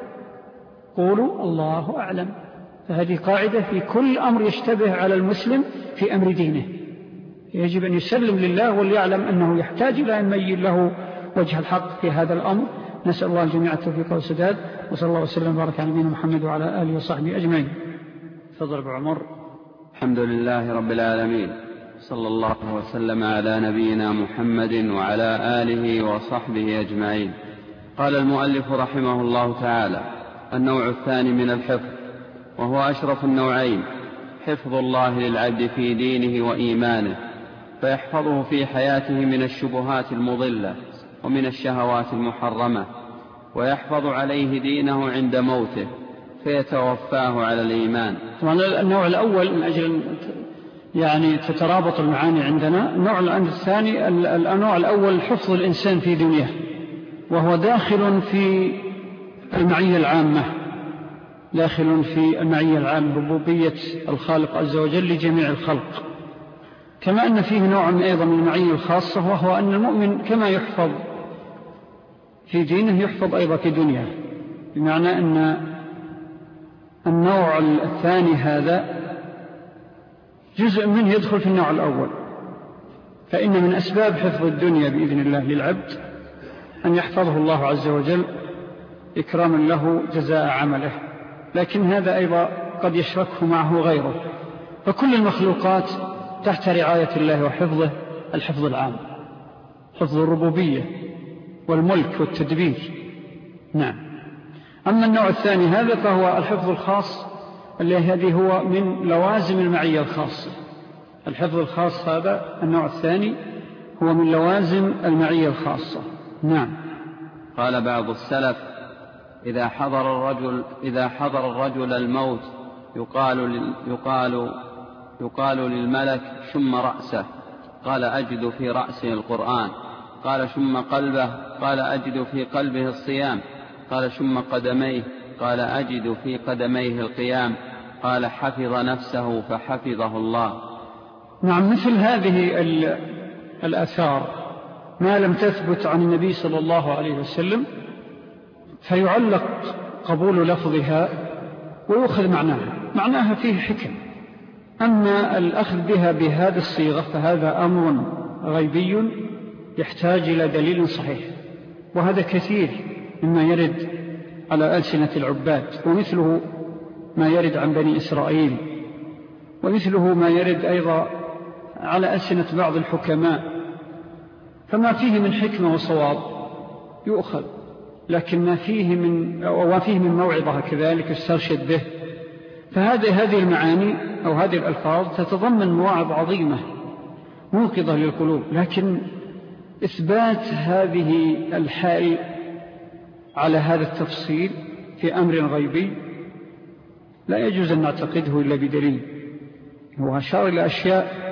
Speaker 1: قولوا الله أعلم. فهذه قاعدة في كل أمر يشتبه على المسلم في أمر دينه، يجب أن يسلم لله وليعلم أنه يحتاج إلى أن يميل له وجه الحق في هذا الأمر. نسأل الله الجميع التوفيق والسداد، وصلى الله وسلم وبارك على نبينا محمد وعلى آله وصحبه أجمعين. تفضل أبو عمر.
Speaker 2: الحمد لله رب العالمين، صلى الله وسلم على نبينا محمد وعلى آله وصحبه أجمعين. قال المؤلف رحمه الله تعالى: النوع الثاني من الحفظ، وهو أشرف النوعين، حفظ الله للعبد في دينه وإيمانه، فيحفظه في حياته من الشبهات المضلة ومن الشهوات المحرمة، ويحفظ عليه دينه عند موته فيتوفاه على الإيمان.
Speaker 1: طبعا النوع الأول من أجل يعني تترابط المعاني عندنا. النوع الثاني النوع الأول حفظ الإنسان في دنياه، وهو داخل في المعية العامة، داخل في المعية العامة ربوبية الخالق عز وجل لجميع الخلق، كما أن فيه نوع أيضا من المعية الخاصة، وهو أن المؤمن كما يحفظ في دينه يحفظ أيضا في دنياه، بمعنى أن النوع الثاني هذا جزء منه يدخل في النوع الأول. فإن من أسباب حفظ الدنيا بإذن الله للعبد أن يحفظه الله عز وجل إكراما له جزاء عمله، لكن هذا أيضا قد يشركه معه غيره. فكل المخلوقات تحت رعاية الله وحفظه الحفظ العام، حفظ الربوبية والملك والتدبير. نعم. أما النوع الثاني هذا فهو الحفظ الخاص الذي هو من لوازم المعية الخاصة. الحفظ الخاص هذا النوع الثاني هو من لوازم المعية الخاصة. نعم.
Speaker 2: قال بعض السلف: إذا حضر الرجل إذا حضر الرجل الموت يقال يقال يقال للملك: شم رأسه. قال: أجد في رأسه القرآن. قال: شم قلبه. قال: أجد في قلبه الصيام. قال: شم قدميه. قال: أجد في قدميه القيام. قال: حفظ نفسه فحفظه الله.
Speaker 1: نعم. مثل هذه الآثار ما لم تثبت عن النبي صلى الله عليه وسلم فيعلق قبول لفظها ويؤخذ معناها، معناها فيه حكم. أما الأخذ بها بهذه الصيغة فهذا أمر غيبي يحتاج إلى دليل صحيح، وهذا كثير مما يرد على ألسنة العباد، ومثله ما يرد عن بني إسرائيل، ومثله ما يرد أيضا على ألسنة بعض الحكماء. فما فيه من حكمة وصواب يؤخذ، لكن ما فيه من, أو فيه من موعظة كذلك يسترشد به. فهذه هذه المعاني أو هذه الألفاظ تتضمن مواعظ عظيمة موقظة للقلوب، لكن إثبات هذه الحال على هذا التفصيل في أمر غيبي لا يجوز أن نعتقده إلا بدليل. هو أشار إلى أشياء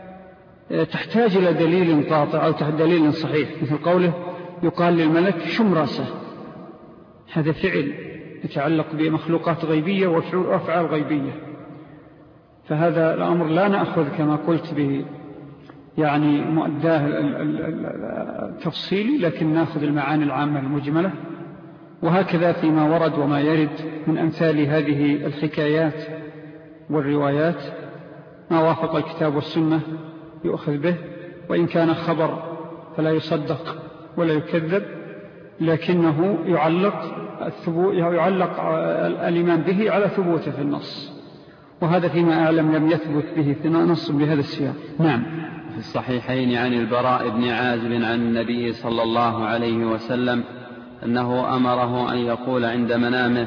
Speaker 1: تحتاج إلى دليل قاطع أو دليل صحيح، مثل قوله يقال للملك شم رأسه، هذا فعل يتعلق بمخلوقات غيبية وأفعال غيبية، فهذا الأمر لا نأخذ كما قلت به يعني مؤداه التفصيلي، لكن نأخذ المعاني العامة المجملة. وهكذا فيما ورد وما يرد من أمثال هذه الحكايات والروايات ما وافق الكتاب والسنة يؤخذ به، وإن كان خبر فلا يصدق ولا يكذب، لكنه يعلق يعلق الإيمان به على ثبوته في النص، وهذا فيما أعلم لم يثبت به في نص بهذا السياق. نعم.
Speaker 2: في الصحيحين عن البراء بن عازب عن النبي صلى الله عليه وسلم أنه أمره أن يقول عند منامه: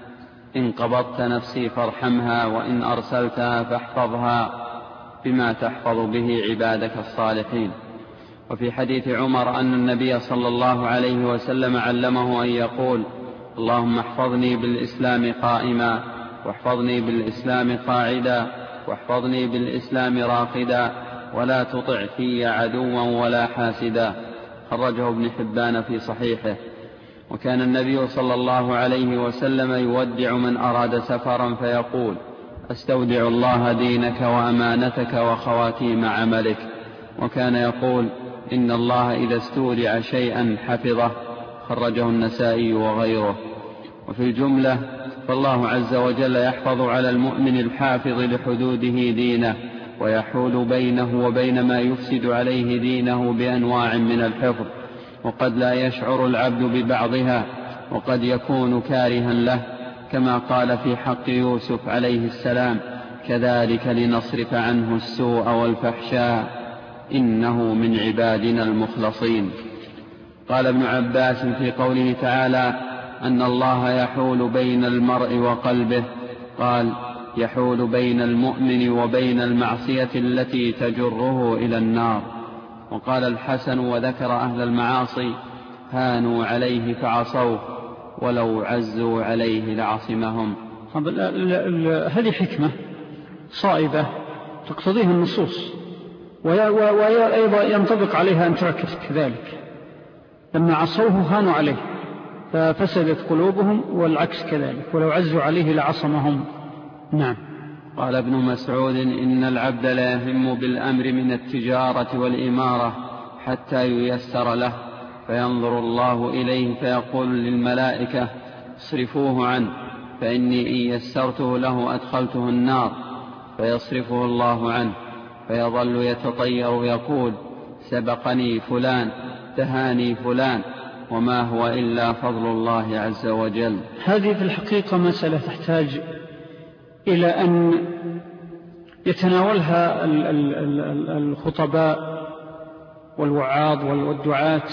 Speaker 2: إن قبضت نفسي فارحمها، وإن أرسلتها فاحفظها بما تحفظ به عبادك الصالحين. وفي حديث عمر أن النبي صلى الله عليه وسلم علمه أن يقول: اللهم احفظني بالإسلام قائما، واحفظني بالإسلام قاعدا، واحفظني بالإسلام راقدا، ولا تطع في عدوا ولا حاسدا. خرجه ابن حبان في صحيحه. وكان النبي صلى الله عليه وسلم يودع من أراد سفرا فيقول: أستودع الله دينك وأمانتك وخواتيم عملك. وكان يقول: إن الله إذا استودع شيئا حفظه. خرجه النسائي وغيره. وفي الجملة فالله عز وجل يحفظ على المؤمن الحافظ لحدوده دينه، ويحول بينه وبين ما يفسد عليه دينه بأنواع من الحفظ، وقد لا يشعر العبد ببعضها، وقد يكون كارها له، كما قال في حق يوسف عليه السلام: كذلك لنصرف عنه السوء والفحشاء إنه من عبادنا المخلصين. قال ابن عباس في قوله تعالى أن الله يحول بين المرء وقلبه، قال: يحول بين المؤمن وبين المعصية التي تجره إلى النار. وقال الحسن وذكر أهل المعاصي: هانوا عليه فعصوه، ولو عزوا عليه لعصمهم.
Speaker 1: هذه حكمة صائبة تقتضيها النصوص، وأيضا ينطبق عليها أن تعكس كذلك. لما عصوه هانوا عليه ففسدت قلوبهم، والعكس كذلك، ولو عزوا عليه لعصمهم. نعم.
Speaker 2: قال ابن مسعود: إن العبد لا يهم بالأمر من التجارة والإمارة حتى ييسر له، فينظر الله إليه فيقول للملائكة: اصرفوه عنه، فإني إن يسرته له أدخلته النار. فيصرفه الله عنه، فيظل يتطير يقول: سبقني فلان، تهاني فلان، وما هو إلا فضل الله عز وجل.
Speaker 1: هذه في الحقيقة مسألة تحتاج إلى أن يتناولها الخطباء والوعاظ والدعاة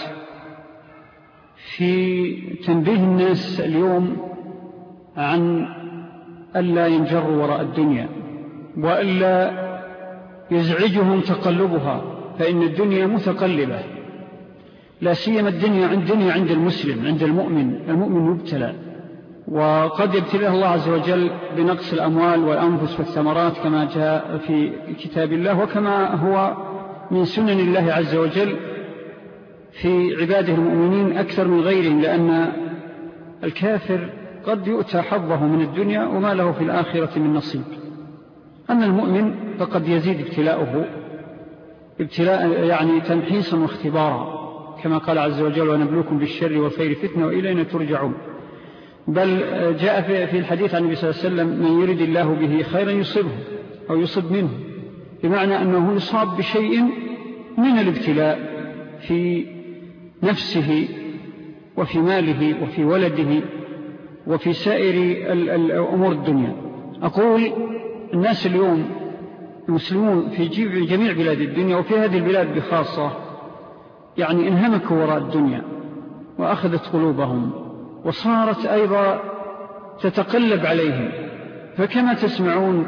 Speaker 1: في تنبيه الناس اليوم عن ألا ينجروا وراء الدنيا، وألا يزعجهم تقلبها، فإن الدنيا متقلبة، لا سيما الدنيا عند الدنيا عند المسلم، عند المؤمن. المؤمن يبتلى، وقد يبتليه الله عز وجل بنقص الأموال والأنفس والثمرات كما جاء في كتاب الله، وكما هو من سنن الله عز وجل في عباده المؤمنين أكثر من غيرهم، لأن الكافر قد يؤتى حظه من الدنيا وما له في الآخرة من نصيب. أما المؤمن فقد يزيد ابتلاؤه ابتلاء يعني تمحيصا واختبارا، كما قال عز وجل: ونبلوكم بالشر والخير فتنة وإلينا ترجعون. بل جاء في الحديث عن النبي صلى الله عليه وسلم من يريد الله به خيرا يصبه أو يصب منه، بمعنى أنه يصاب بشيء من الابتلاء في نفسه وفي ماله وفي ولده وفي سائر الأمور الدنيا. أقول الناس اليوم المسلمون في جميع بلاد الدنيا وفي هذه البلاد بخاصة يعني انهمكوا وراء الدنيا وأخذت قلوبهم وصارت أيضا تتقلب عليهم. فكما تسمعون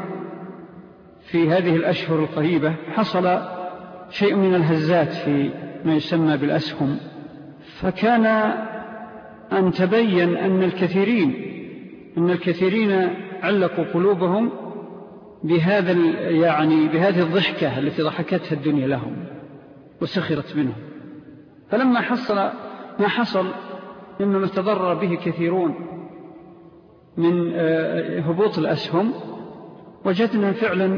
Speaker 1: في هذه الأشهر القريبة حصل شيء من الهزات في ما يسمى بالأسهم، فكان أن تبين أن الكثيرين أن الكثيرين علقوا قلوبهم بهذا يعني بهذه الضحكة التي ضحكتها الدنيا لهم وسخرت منهم. فلما حصل ما حصل مما تضرر به كثيرون من هبوط الأسهم، وجدنا فعلا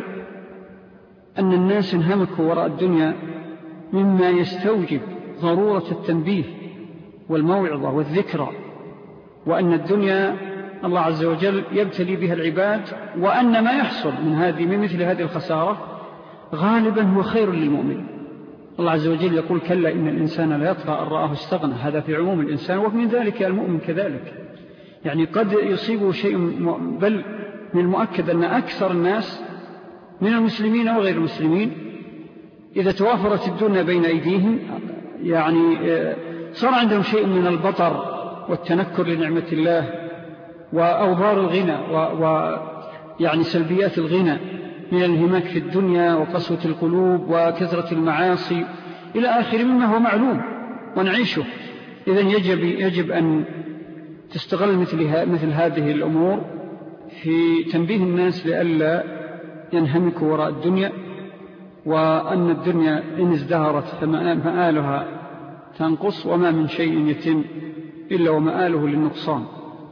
Speaker 1: أن الناس انهمكوا وراء الدنيا مما يستوجب ضرورة التنبيه والموعظة والذكرى، وأن الدنيا الله عز وجل يبتلي بها العباد، وأن ما يحصل من هذه من مثل هذه الخسارة غالبا هو خير للمؤمن. الله عز وجل يقول كلا إن الإنسان لا يطغى أن رآه استغنى، هذا في عموم الإنسان، ومن ذلك المؤمن كذلك. يعني قد يصيبه شيء، بل من المؤكد أن أكثر الناس من المسلمين وغير المسلمين إذا توافرت الدنيا بين أيديهم يعني صار عندهم شيء من البطر والتنكر لنعمة الله وأوضار الغنى ويعني سلبيات الغنى من الانهماك في الدنيا وقسوة القلوب وكثرة المعاصي إلى آخر مما هو معلوم ونعيشه. إذن يجب, يجب أن تستغل مثل, مثل هذه الأمور في تنبيه الناس لئلا ينهمكوا وراء الدنيا، وأن الدنيا إن ازدهرت فمآلها تنقص، وما من شيء يتم إلا ومآله للنقصان،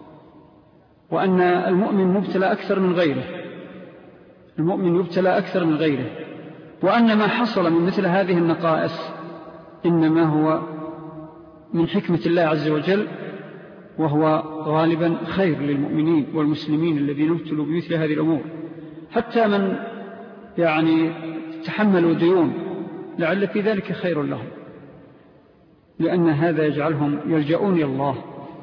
Speaker 1: وأن المؤمن مبتلى أكثر من غيره، المؤمن يبتلى أكثر من غيره، وأن ما حصل من مثل هذه النقائص إنما هو من حكمة الله عز وجل، وهو غالبا خير للمؤمنين والمسلمين الذين ابتلوا بمثل هذه الأمور. حتى من يعني تحملوا ديون لعل في ذلك خير لهم، لأن هذا يجعلهم يلجؤون إلى الله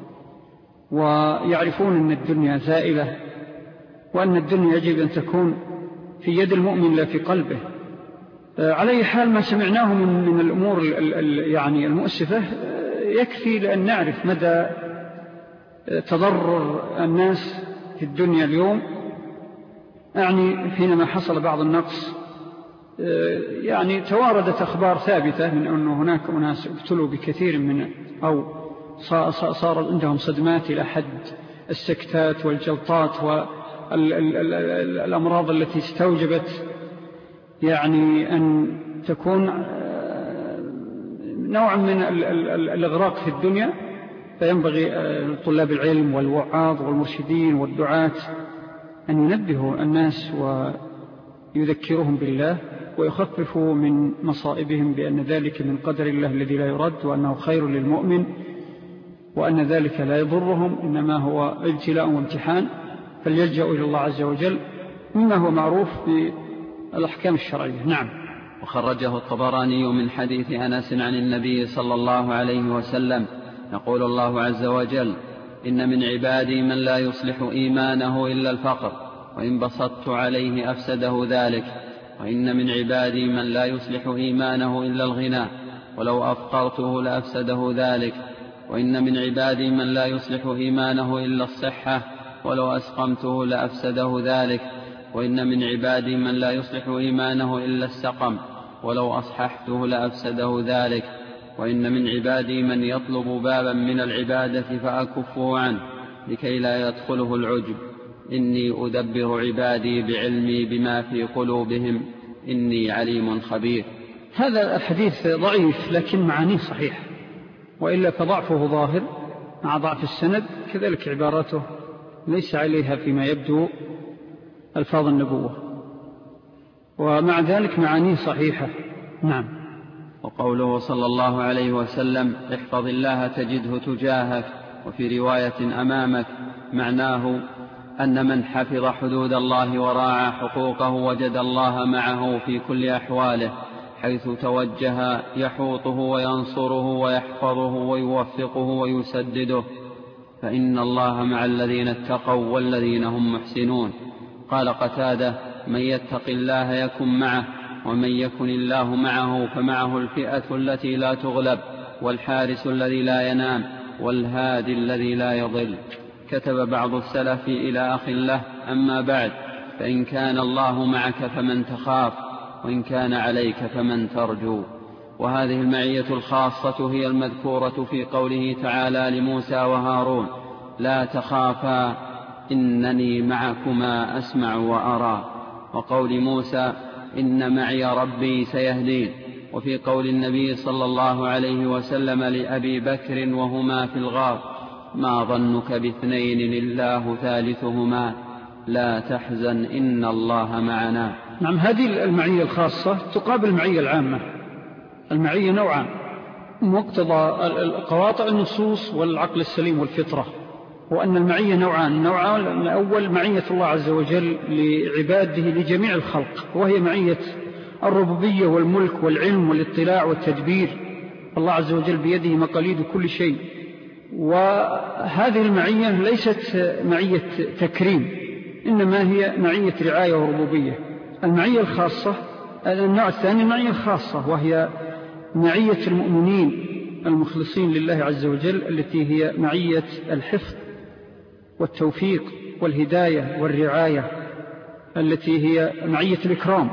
Speaker 1: ويعرفون أن الدنيا زائلة، وأن الدنيا يجب أن تكون في يد المؤمن لا في قلبه. على حال ما سمعناه من, من الأمور يعني المؤسفة يكفي لأن نعرف مدى تضرر الناس في الدنيا اليوم. يعني حينما حصل بعض النقص يعني تواردت أخبار ثابتة من أن هناك أناس ابتلوا بكثير من أو صار عندهم صدمات إلى حد السكتات والجلطات والأمراض التي استوجبت يعني أن تكون نوعا من الإغراق في الدنيا. فينبغي طلاب العلم والوعاظ والمرشدين والدعاة أن ينبهوا الناس ويذكرهم بالله ويخففوا من مصائبهم بأن ذلك من قدر الله الذي لا يرد، وأنه خير للمؤمن، وأن ذلك لا يضرهم، إنما هو ابتلاء وامتحان، فليلجأوا إلى الله عز وجل مما هو معروف بالأحكام الشرعية. نعم.
Speaker 2: وخرجه الطبراني من حديث أنس عن النبي صلى الله عليه وسلم يقول الله عز وجل: إن من عبادي من لا يصلح إيمانه إلا الفقر، وإن بسطت عليه أفسده ذلك، وإن من عبادي من لا يصلح إيمانه إلا الغنى، ولو أفقرته لأفسده ذلك، وإن من عبادي من لا يصلح إيمانه إلا الصحة، ولو أسقمته لأفسده ذلك، وإن من عبادي من لا يصلح إيمانه إلا السقم، ولو أصححته لأفسده ذلك، وإن من عبادي من يطلب بابا من العبادة فأكفه عنه لكي لا يدخله العجب، إني أدبر عبادي بعلمي بما في قلوبهم، إني عليم خبير.
Speaker 1: هذا الحديث ضعيف لكن معانيه صحيح، وإلا فضعفه ظاهر مع ضعف السند، كذلك عباراته ليس عليها فيما يبدو ألفاظ النبوة، ومع ذلك معانيه صحيحة. نعم.
Speaker 2: وقوله صلى الله عليه وسلم: احفظ الله تجده تجاهك، وفي رواية أمامك، معناه أن من حفظ حدود الله وراعى حقوقه وجد الله معه في كل أحواله، حيث توجه يحوطه وينصره ويحفظه ويوفقه ويسدده، فإن الله مع الذين اتقوا والذين هم محسنون. قال قتادة: من يتق الله يكن معه، ومن يكن الله معه فمعه الفئة التي لا تغلب، والحارس الذي لا ينام، والهادي الذي لا يضل. كتب بعض السلف إلى أخ له: أما بعد، فإن كان الله معك فمن تخاف، وإن كان عليك فمن ترجو. وهذه المعية الخاصة هي المذكورة في قوله تعالى لموسى وهارون: لا تخافا إنني معكما أسمع وأرى، وقول موسى: إن معي ربي سيهدين. وفي قول النبي صلى الله عليه وسلم لأبي بكر وهما في الغار: ما ظنك باثنين الله ثالثهما، لا تحزن إن الله معنا.
Speaker 1: نعم، هذه المعية الخاصة تقابل المعية العامة. المعية نوعان: مقتضى قواطع النصوص والعقل السليم والفطرة. وأن المعية نوعان: النوع الأول معية الله عز وجل لعباده لجميع الخلق، وهي معية الربوبية والملك والعلم والاطلاع والتدبير. الله عز وجل بيده مقاليد كل شيء. وهذه المعية ليست معية تكريم، إنما هي معية رعاية وربوبية. المعية الخاصة، النوع الثاني المعية الخاصة، وهي معية المؤمنين المخلصين لله عز وجل، التي هي معية الحفظ والتوفيق والهداية والرعاية، التي هي معية الإكرام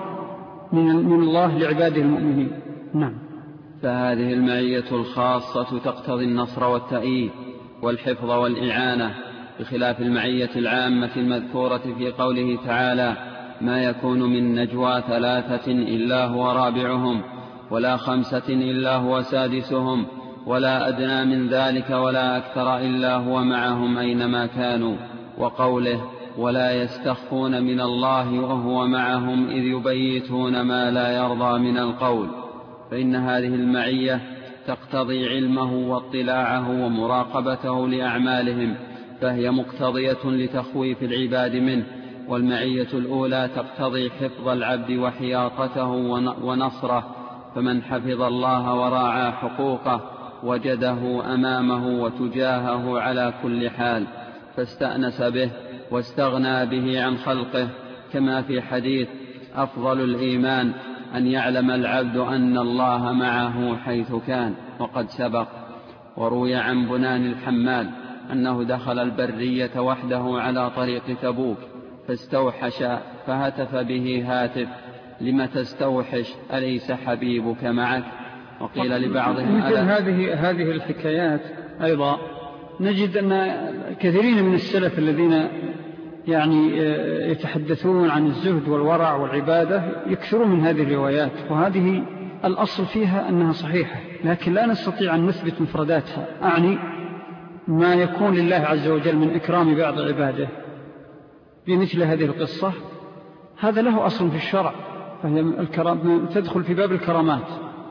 Speaker 1: من الله لعباده المؤمنين. نعم.
Speaker 2: فهذه المعية الخاصة تقتضي النصر والتأييد والحفظ والإعانة، بخلاف المعية العامة المذكورة في قوله تعالى: ما يكون من نجوى ثلاثة إلا هو رابعهم، ولا خمسة إلا هو سادسهم، ولا أدنى من ذلك ولا أكثر إلا هو معهم أينما كانوا. وقوله: ولا يستخفون من الله وهو معهم إذ يبيتون ما لا يرضى من القول. فإن هذه المعية تقتضي علمه واطلاعه ومراقبته لأعمالهم، فهي مقتضية لتخويف العباد منه. والمعية الأولى تقتضي حفظ العبد وحياطته ونصره، فمن حفظ الله وراعى حقوقه وجده أمامه وتجاهه على كل حال، فاستأنس به واستغنى به عن خلقه، كما في حديث: أفضل الإيمان أن يعلم العبد أن الله معه حيث كان، وقد سبق. وروي عن بنان الحمال أنه دخل البرية وحده على طريق تبوك، فاستوحش فهتف به هاتف: لم تستوحش؟ أليس حبيبك معك؟ وقيل لبعضهم:
Speaker 1: مثل هذه هذه الحكايات أيضا نجد أن كثيرين من السلف الذين يعني يتحدثون عن الزهد والورع والعبادة يكثرون من هذه الروايات، وهذه الأصل فيها أنها صحيحة، لكن لا نستطيع أن نثبت مفرداتها. أعني ما يكون لله عز وجل من إكرام بعض عباده بمثل هذه القصة، هذا له أصل في الشرع، فهي الكرام تدخل في باب الكرامات.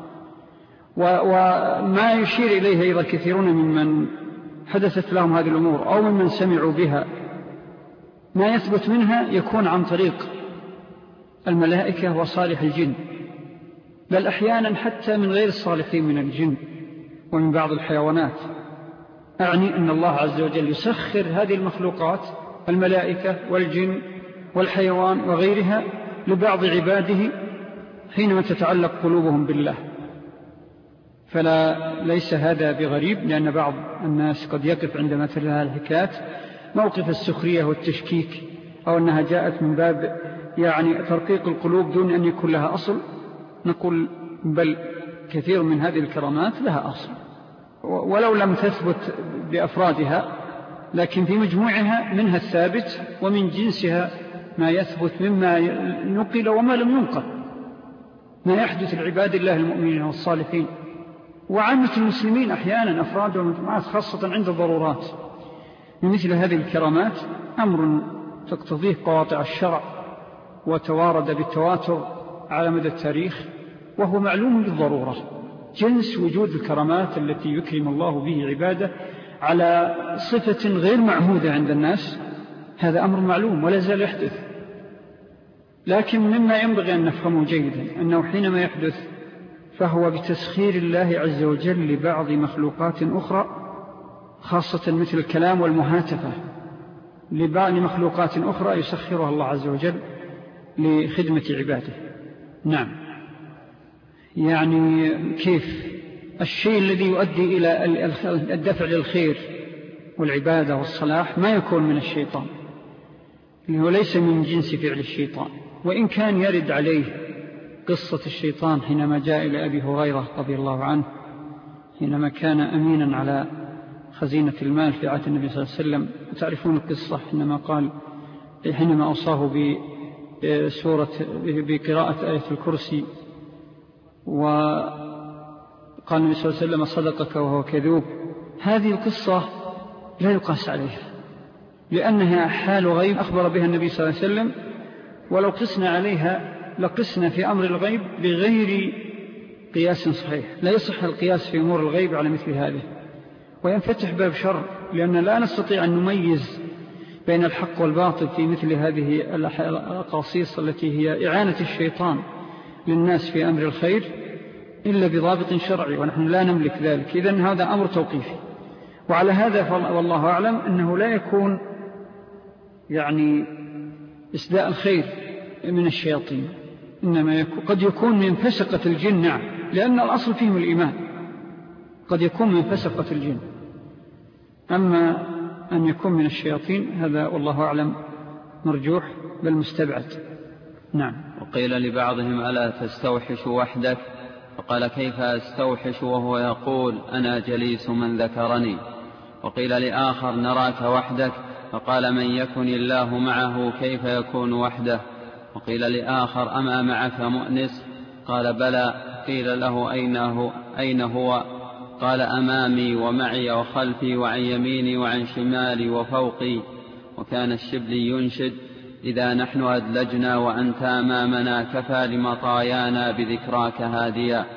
Speaker 1: وما يشير إليه أيضا كثيرون ممن حدثت لهم هذه الأمور أو ممن سمعوا بها، ما يثبت منها يكون عن طريق الملائكة وصالح الجن، بل أحيانا حتى من غير الصالحين من الجن ومن بعض الحيوانات. أعني أن الله عز وجل يسخر هذه المخلوقات، الملائكة والجن والحيوان وغيرها، لبعض عباده حينما تتعلق قلوبهم بالله. فلا ليس هذا بغريب، لأن بعض الناس قد يقف عند مثل هذه الحكايات موقف السخرية والتشكيك، أو أنها جاءت من باب يعني ترقيق القلوب دون أن يكون لها أصل. نقول بل كثير من هذه الكرامات لها أصل، ولو لم تثبت بأفرادها، لكن في مجموعها منها الثابت، ومن جنسها ما يثبت مما نقل وما لم ينقل، ما يحدث العباد الله المؤمنين والصالحين وعامة المسلمين أحيانا، أفراد ومجموعات، خاصة عند الضرورات. مثل هذه الكرامات أمر تقتضيه قواطع الشرع، وتوارد بالتواتر على مدى التاريخ، وهو معلوم بالضرورة. جنس وجود الكرامات التي يكرم الله به عباده على صفة غير معهودة عند الناس، هذا أمر معلوم ولا زال يحدث. لكن مما ينبغي أن نفهمه جيدا أنه حينما يحدث فهو بتسخير الله عز وجل لبعض مخلوقات أخرى، خاصة مثل الكلام والمهاتفة، لبعض مخلوقات أخرى يسخرها الله عز وجل لخدمة عباده. نعم. يعني كيف الشيء الذي يؤدي إلى الدفع للخير والعبادة والصلاح ما يكون من الشيطان، اللي هو ليس من جنس فعل الشيطان، وإن كان يرد عليه قصة الشيطان حينما جاء إلى أبي هريرة رضي الله عنه حينما كان أمينا على خزينة المال في عهد النبي صلى الله عليه وسلم. تعرفون القصة حينما قال حينما أوصاه بسورة بقراءة آية الكرسي، وقال النبي صلى الله عليه وسلم صدقك وهو كذوب. هذه القصة لا يقاس عليها، لأنها حال غيب أخبر بها النبي صلى الله عليه وسلم، ولو قسنا عليها لقسنا في أمر الغيب بغير قياس صحيح. لا يصح القياس في أمور الغيب على مثل هذه، وينفتح باب شر، لأن لا نستطيع أن نميز بين الحق والباطل في مثل هذه الأقاصيص التي هي إعانة الشيطان للناس في أمر الخير إلا بضابط شرعي، ونحن لا نملك ذلك. إذن هذا أمر توقيفي. وعلى هذا والله أعلم أنه لا يكون يعني إسداء الخير من الشياطين، إنما يكون قد يكون من فسقة الجن. نعم، لأن الأصل فيهم الإيمان، قد يكون من فسقة الجن. أما أن يكون من الشياطين هذا والله أعلم مرجوح بل مستبعد. نعم.
Speaker 2: وقيل لبعضهم ألا تستوحش وحدك؟ فقال كيف أستوحش وهو يقول أنا جليس من ذكرني. وقيل لآخر نراك وحدك؟ فقال من يكن الله معه كيف يكون وحده. وقيل لآخر أما معك مؤنس؟ قال بلى. قيل له أين هو, أين هو؟ قال أمامي ومعي وخلفي وعن يميني وعن شمالي وفوقي. وكان الشبلي ينشد إذا نحن أدلجنا وأنت أمامنا كفى لمطايانا بذكراك هاديا.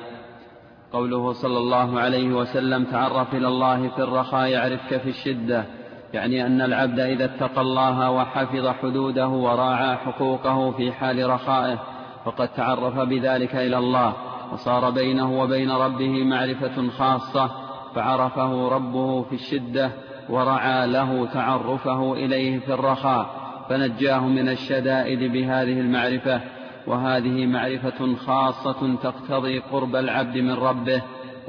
Speaker 2: قوله صلى الله عليه وسلم تعرف إلى الله في الرخاء يعرفك في الشدة، يعني أن العبد إذا اتقى الله وحفظ حدوده وراعى حقوقه في حال رخائه فقد تعرف بذلك إلى الله، وصار بينه وبين ربه معرفة خاصة، فعرفه ربه في الشدة ورعى له تعرفه إليه في الرخاء، فنجاه من الشدائد بهذه المعرفة. وهذه معرفة خاصة تقتضي قرب العبد من ربه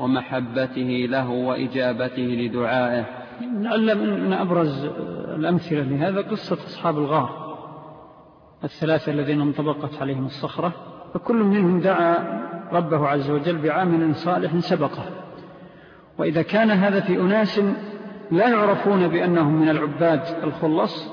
Speaker 2: ومحبته له وإجابته لدعائه.
Speaker 1: نعلم من أبرز الأمثلة لهذا قصة أصحاب الغار الثلاثة الذين انطبقت عليهم الصخرة، فكل منهم دعا ربه عز وجل بعامل صالح سبقه. وإذا كان هذا في أناس لا يعرفون بأنهم من العباد الخلص،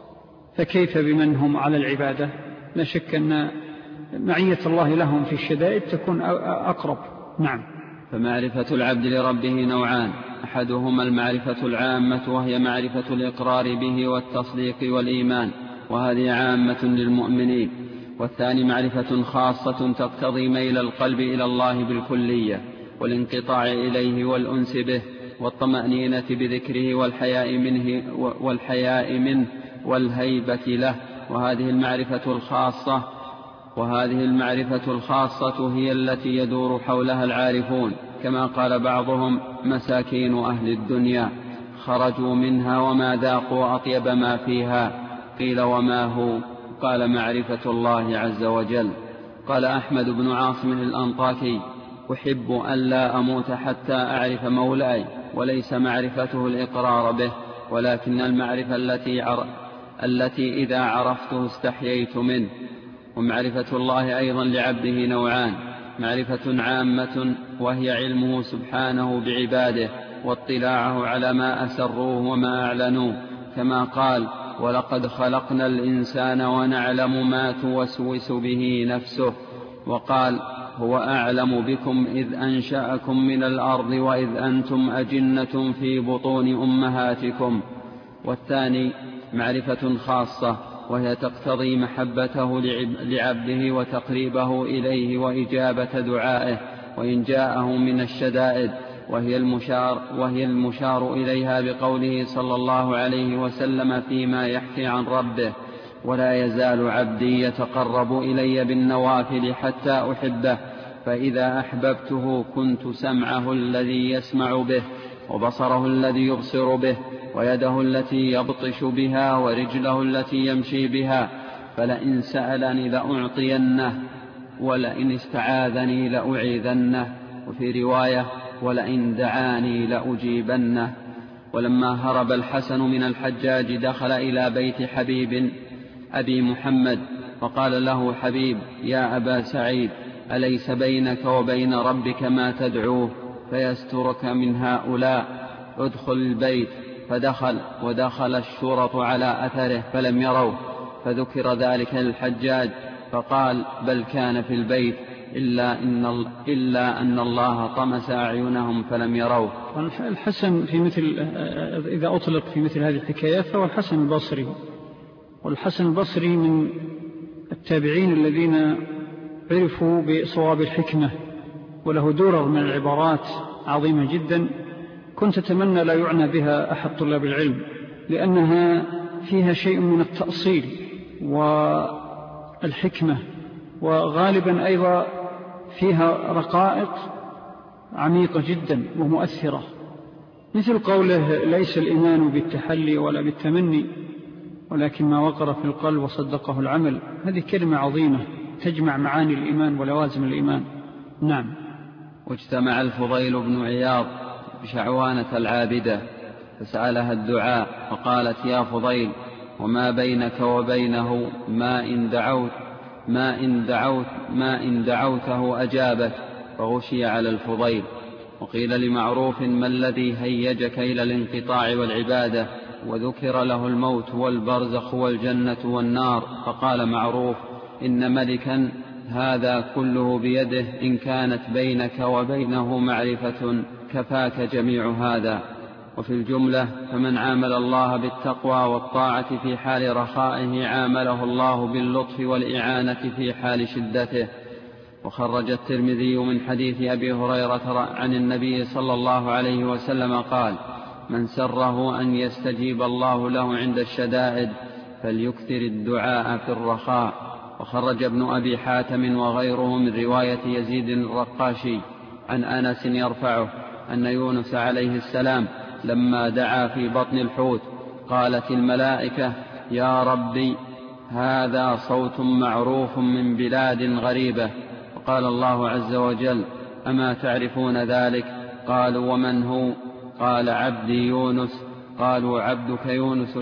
Speaker 1: فكيف بمن هم على العبادة؟ لا شك أن معية الله لهم في الشدائد تكون أقرب. نعم.
Speaker 2: فمعرفة العبد لربه نوعان، أحدهما المعرفة العامة وهي معرفة الإقرار به والتصديق والإيمان، وهذه عامة للمؤمنين. والثاني معرفة خاصة تقتضي ميل القلب إلى الله بالكلية والانقطاع إليه والأنس به والطمأنينة بذكره والحياء منه, والحياء منه والهيبة له. وهذه المعرفة الخاصة وهذه المعرفة الخاصة هي التي يدور حولها العارفون، كما قال بعضهم مساكين أهل الدنيا خرجوا منها وما ذاقوا أطيب ما فيها. قيل وما هو؟ قال معرفة الله عز وجل. قال أحمد بن عاصم الأنطاكي أحب أن لا أموت حتى أعرف مولاي، وليس معرفته الإقرار به، ولكن المعرفة التي, عر... التي إذا عرفته استحييت منه. ومعرفة الله أيضا لعبده نوعان، معرفة عامة وهي علمه سبحانه بعباده واطلاعه على ما أسروه وما أعلنوه، كما قال ولقد خلقنا الإنسان ونعلم ما توسوس به نفسه. وقال هو أعلم بكم إذ أنشأكم من الأرض وإذ أنتم أجنة في بطون أمهاتكم. والثاني معرفة خاصة وهي تقتضي محبته لعبده وتقريبه إليه وإجابة دعائه وإن جاءه من الشدائد، وهي المشار, وهي المشار إليها بقوله صلى الله عليه وسلم فيما يحكي عن ربه: ولا يزال عبدي يتقرب إلي بالنوافل حتى أحبه، فإذا أحببته كنت سمعه الذي يسمع به، وبصره الذي يبصر به، ويده التي يبطش بها، ورجله التي يمشي بها، فلئن سألني لأعطينه، ولئن استعاذني لأعيذنه، وفي رواية: ولئن دعاني لأجيبنه. ولما هرب الحسن من الحجاج دخل إلى بيت حبيب أبي محمد فقال له حبيب: يا أبا سعيد، أليس بينك وبين ربك ما تدعوه فيسترك من هؤلاء؟ ادخل البيت. فدخل، ودخل الشرط على أثره فلم يروه، فذكر ذلك للحجاج فقال: بل كان في البيت، إلا إن, إلا أن الله طمس أعينهم فلم يروه.
Speaker 1: الحسن في مثل إذا أطلق في مثل هذه الحكايات فهو الحسن البصري، والحسن البصري من التابعين الذين عرفوا بصواب الحكمة، وله درر من العبارات عظيمة جدا كنت أتمنى لا يعنى بها أحد طلاب العلم، لأنها فيها شيء من التأصيل والحكمة، وغالبا أيضا فيها رقائق عميقة جدا ومؤثرة، مثل قوله: ليس الإيمان بالتحلي ولا بالتمني، ولكن ما وقر في القلب وصدقه العمل. هذه كلمة عظيمة تجمع معاني الإيمان ولوازم الإيمان. نعم.
Speaker 2: واجتمع الفضيل بن عياض بشعوانة العابدة فسألها الدعاء، فقالت: يا فضيل، وما بينك وبينه ما إن دعوت ما إن دعوت ما إن دعوته أجابك؟ فغشي على الفضيل. وقيل لمعروف: ما الذي هيجك إلى الانقطاع والعبادة؟ وذكر له الموت والبرزخ والجنة والنار، فقال معروف: إن ملكا هذا كله بيده، إن كانت بينك وبينه معرفة كفاك جميع هذا. وفي الجملة: فمن عامل الله بالتقوى والطاعة في حال رخائه عامله الله باللطف والإعانة في حال شدته. وخرج الترمذي من حديث أبي هريرة عن النبي صلى الله عليه وسلم قال: من سره أن يستجيب الله له عند الشدائد فليكثر الدعاء في الرخاء. وخرج ابن أبي حاتم وغيره من رواية يزيد الرقاشي عن أنس يرفعه أن يونس عليه السلام لما دعا في بطن الحوت قالت الملائكة: يا ربي، هذا صوت معروف من بلاد غريبة. وقال الله عز وجل: أما تعرفون ذلك؟ قالوا: ومن هو؟ قال: عبدي يونس. قالوا: عبدك يونس,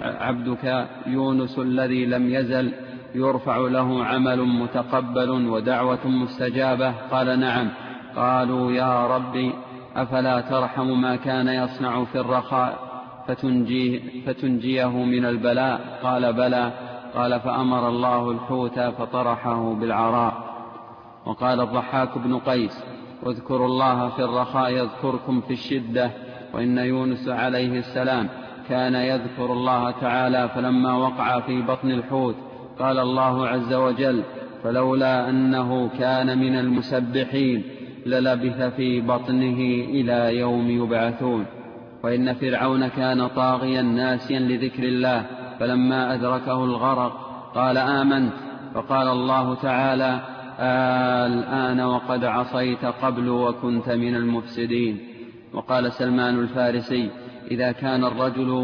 Speaker 2: عبدك يونس الذي لم يزل يرفع له عمل متقبل ودعوة مستجابة؟ قال: نعم. قالوا: يا ربي، أفلا ترحم ما كان يصنع في الرخاء فتنجيه, فتنجيه من البلاء؟ قال: بلى. قال: فأمر الله الحوت فطرحه بالعراء. وقال الضحاك بن قيس: واذكروا الله في الرخاء يذكركم في الشدة. وإن يونس عليه السلام كان يذكر الله تعالى، فلما وقع في بطن الحوت قال الله عز وجل: فلولا أنه كان من المسبحين للبث في بطنه إلى يوم يبعثون. وإن فرعون كان طاغيا ناسيا لذكر الله، فلما أدركه الغرق قال: آمنت. فقال الله تعالى: الآن وقد عصيت قبل وكنت من المفسدين. وقال سلمان الفارسي: إذا كان الرجل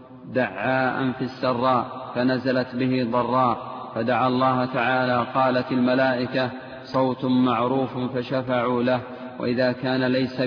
Speaker 2: دعاء في السراء فنزلت به ضراء فدعا الله تعالى قالت الملائكة: صوت معروف فشفعوا له. وإذا كان ليس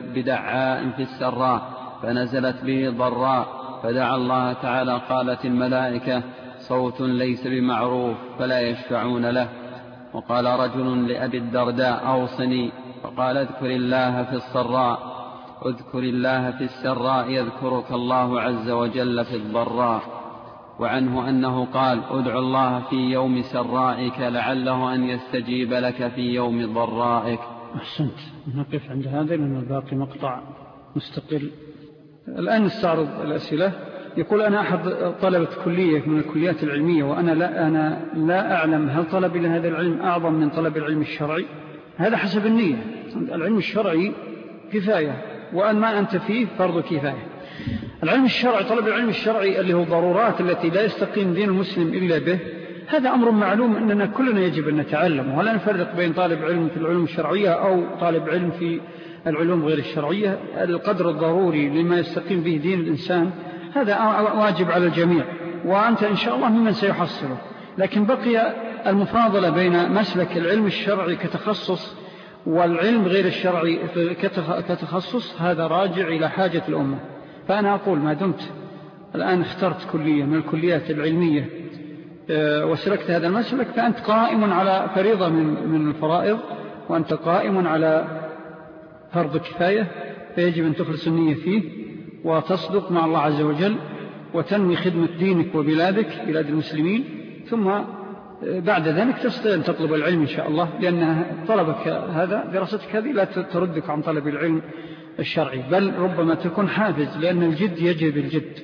Speaker 2: بدعاء في السراء فنزلت به ضراء فدعا الله تعالى قالت الملائكة: صوت ليس بمعروف فلا يشفعون له. وقال رجل لأبي الدرداء: أوصني. فقال: اذكر الله في السراء اذكر الله في السراء يذكرك الله عز وجل في الضراء. وعنه أنه قال: ادع الله في يوم سرائك لعله أن يستجيب لك في يوم ضرائك.
Speaker 1: أحسنت. نقف عند هذا لأن الباقي مقطع مستقل. الآن نستعرض الأسئلة. يقول: أنا أحد طلبة كلية من الكليات العلمية، وأنا لا, أنا لا أعلم هل طلبي لهذا العلم أعظم من طلب العلم الشرعي؟ هذا حسب النية. العلم الشرعي كفاية، وأن ما أنت فيه فرض كفاية. العلم الشرعي، طلب العلم الشرعي اللي هو ضرورات التي لا يستقيم دين المسلم إلا به، هذا أمر معلوم أننا كلنا يجب أن نتعلم، ولا نفرق بين طالب علم في العلوم الشرعية أو طالب علم في العلوم غير الشرعية. القدر الضروري لما يستقيم به دين الإنسان هذا واجب على الجميع، وأنت إن شاء الله ممن سيحصله. لكن بقي المفاضلة بين مسلك العلم الشرعي كتخصص والعلم غير الشرعي كتخصص، هذا راجع إلى حاجة الأمة. فأنا أقول ما دمت الآن اخترت كلية من الكليات العلمية وسلكت هذا المسلك، فأنت قائم على فريضة من من الفرائض، وأنت قائم على فرض كفاية، فيجب أن تخلص النية فيه وتصدق مع الله عز وجل وتنوي خدمة دينك وبلادك بلاد المسلمين، ثم بعد ذلك تستطيع أن تطلب العلم إن شاء الله، لأن طلبك هذا دراستك هذه لا تردك عن طلب العلم الشرعي، بل ربما تكون حافز، لأن الجد يجب الجد.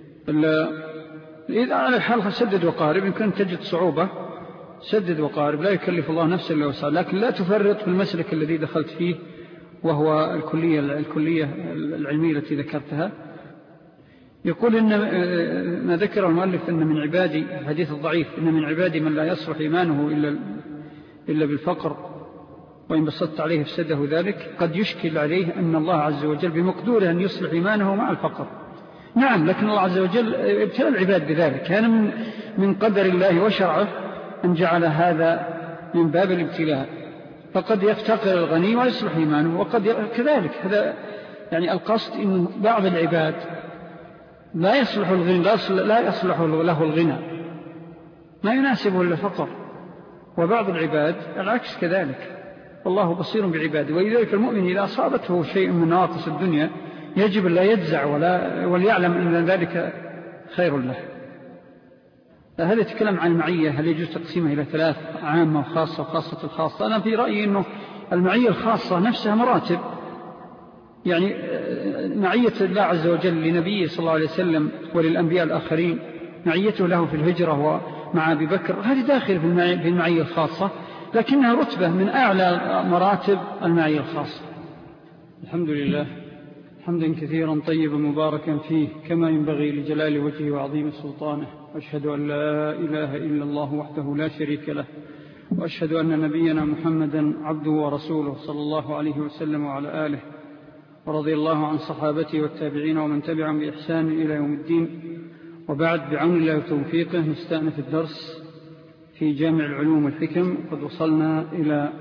Speaker 1: إذا على الحال سدد وقارب، يمكن تجد صعوبة، سدد وقارب، لا يكلف الله نفسا إلا وسعها، لكن لا تفرط في المسلك الذي دخلت فيه وهو الكلية, الكلية العلمية التي ذكرتها. يقول إن ما ذكر المؤلف إن من عبادي، الحديث الضعيف، إن من عبادي من لا يصلح إيمانه إلا, إلا بالفقر، وإن بسطت عليه فسده ذلك. قد يشكل عليه أن الله عز وجل بمقدوره أن يصلح إيمانه مع الفقر. نعم، لكن الله عز وجل ابتلى العباد بذلك، كان من, من قدر الله وشرعه أن جعل هذا من باب الابتلاء، فقد يفتقر الغني ويصلح إيمانه، وقد كذلك. هذا يعني القصد إن بعض العباد لا يصلح الغنى، لا يصلح له الغنى، ما يناسبه إلا الفقر، وبعض العباد العكس كذلك، والله بصير بعباده. ولذلك المؤمن إذا أصابته شيء من نواقص الدنيا يجب لا يجزع ولا وليعلم أن ذلك خير له. هل يتكلم عن المعية؟ هل يجوز تقسيمها إلى ثلاث، عامة وخاصة وخاصة الخاصة؟ أنا في رأيي أنه المعية الخاصة نفسها مراتب، يعني معية الله عز وجل لنبيه صلى الله عليه وسلم وللأنبياء الآخرين، معيته له في الهجرة ومع أبي بكر، هذه داخل في المعية الخاصة، لكنها رتبة من أعلى مراتب المعية الخاصة. الحمد لله حمدا كثيرا طيبا مباركا فيه، كما ينبغي لجلال وجهه وعظيم سلطانه، وأشهد أن لا إله إلا الله وحده لا شريك له، وأشهد أن نبينا محمدا عبده ورسوله صلى الله عليه وسلم وعلى آله، ورضي الله عن صحابته والتابعين ومن تبعهم بإحسان إلى يوم الدين. وبعد، بعون الله وتوفيقه نستأنف الدرس في جامع العلوم والحكم. قد وصلنا إلى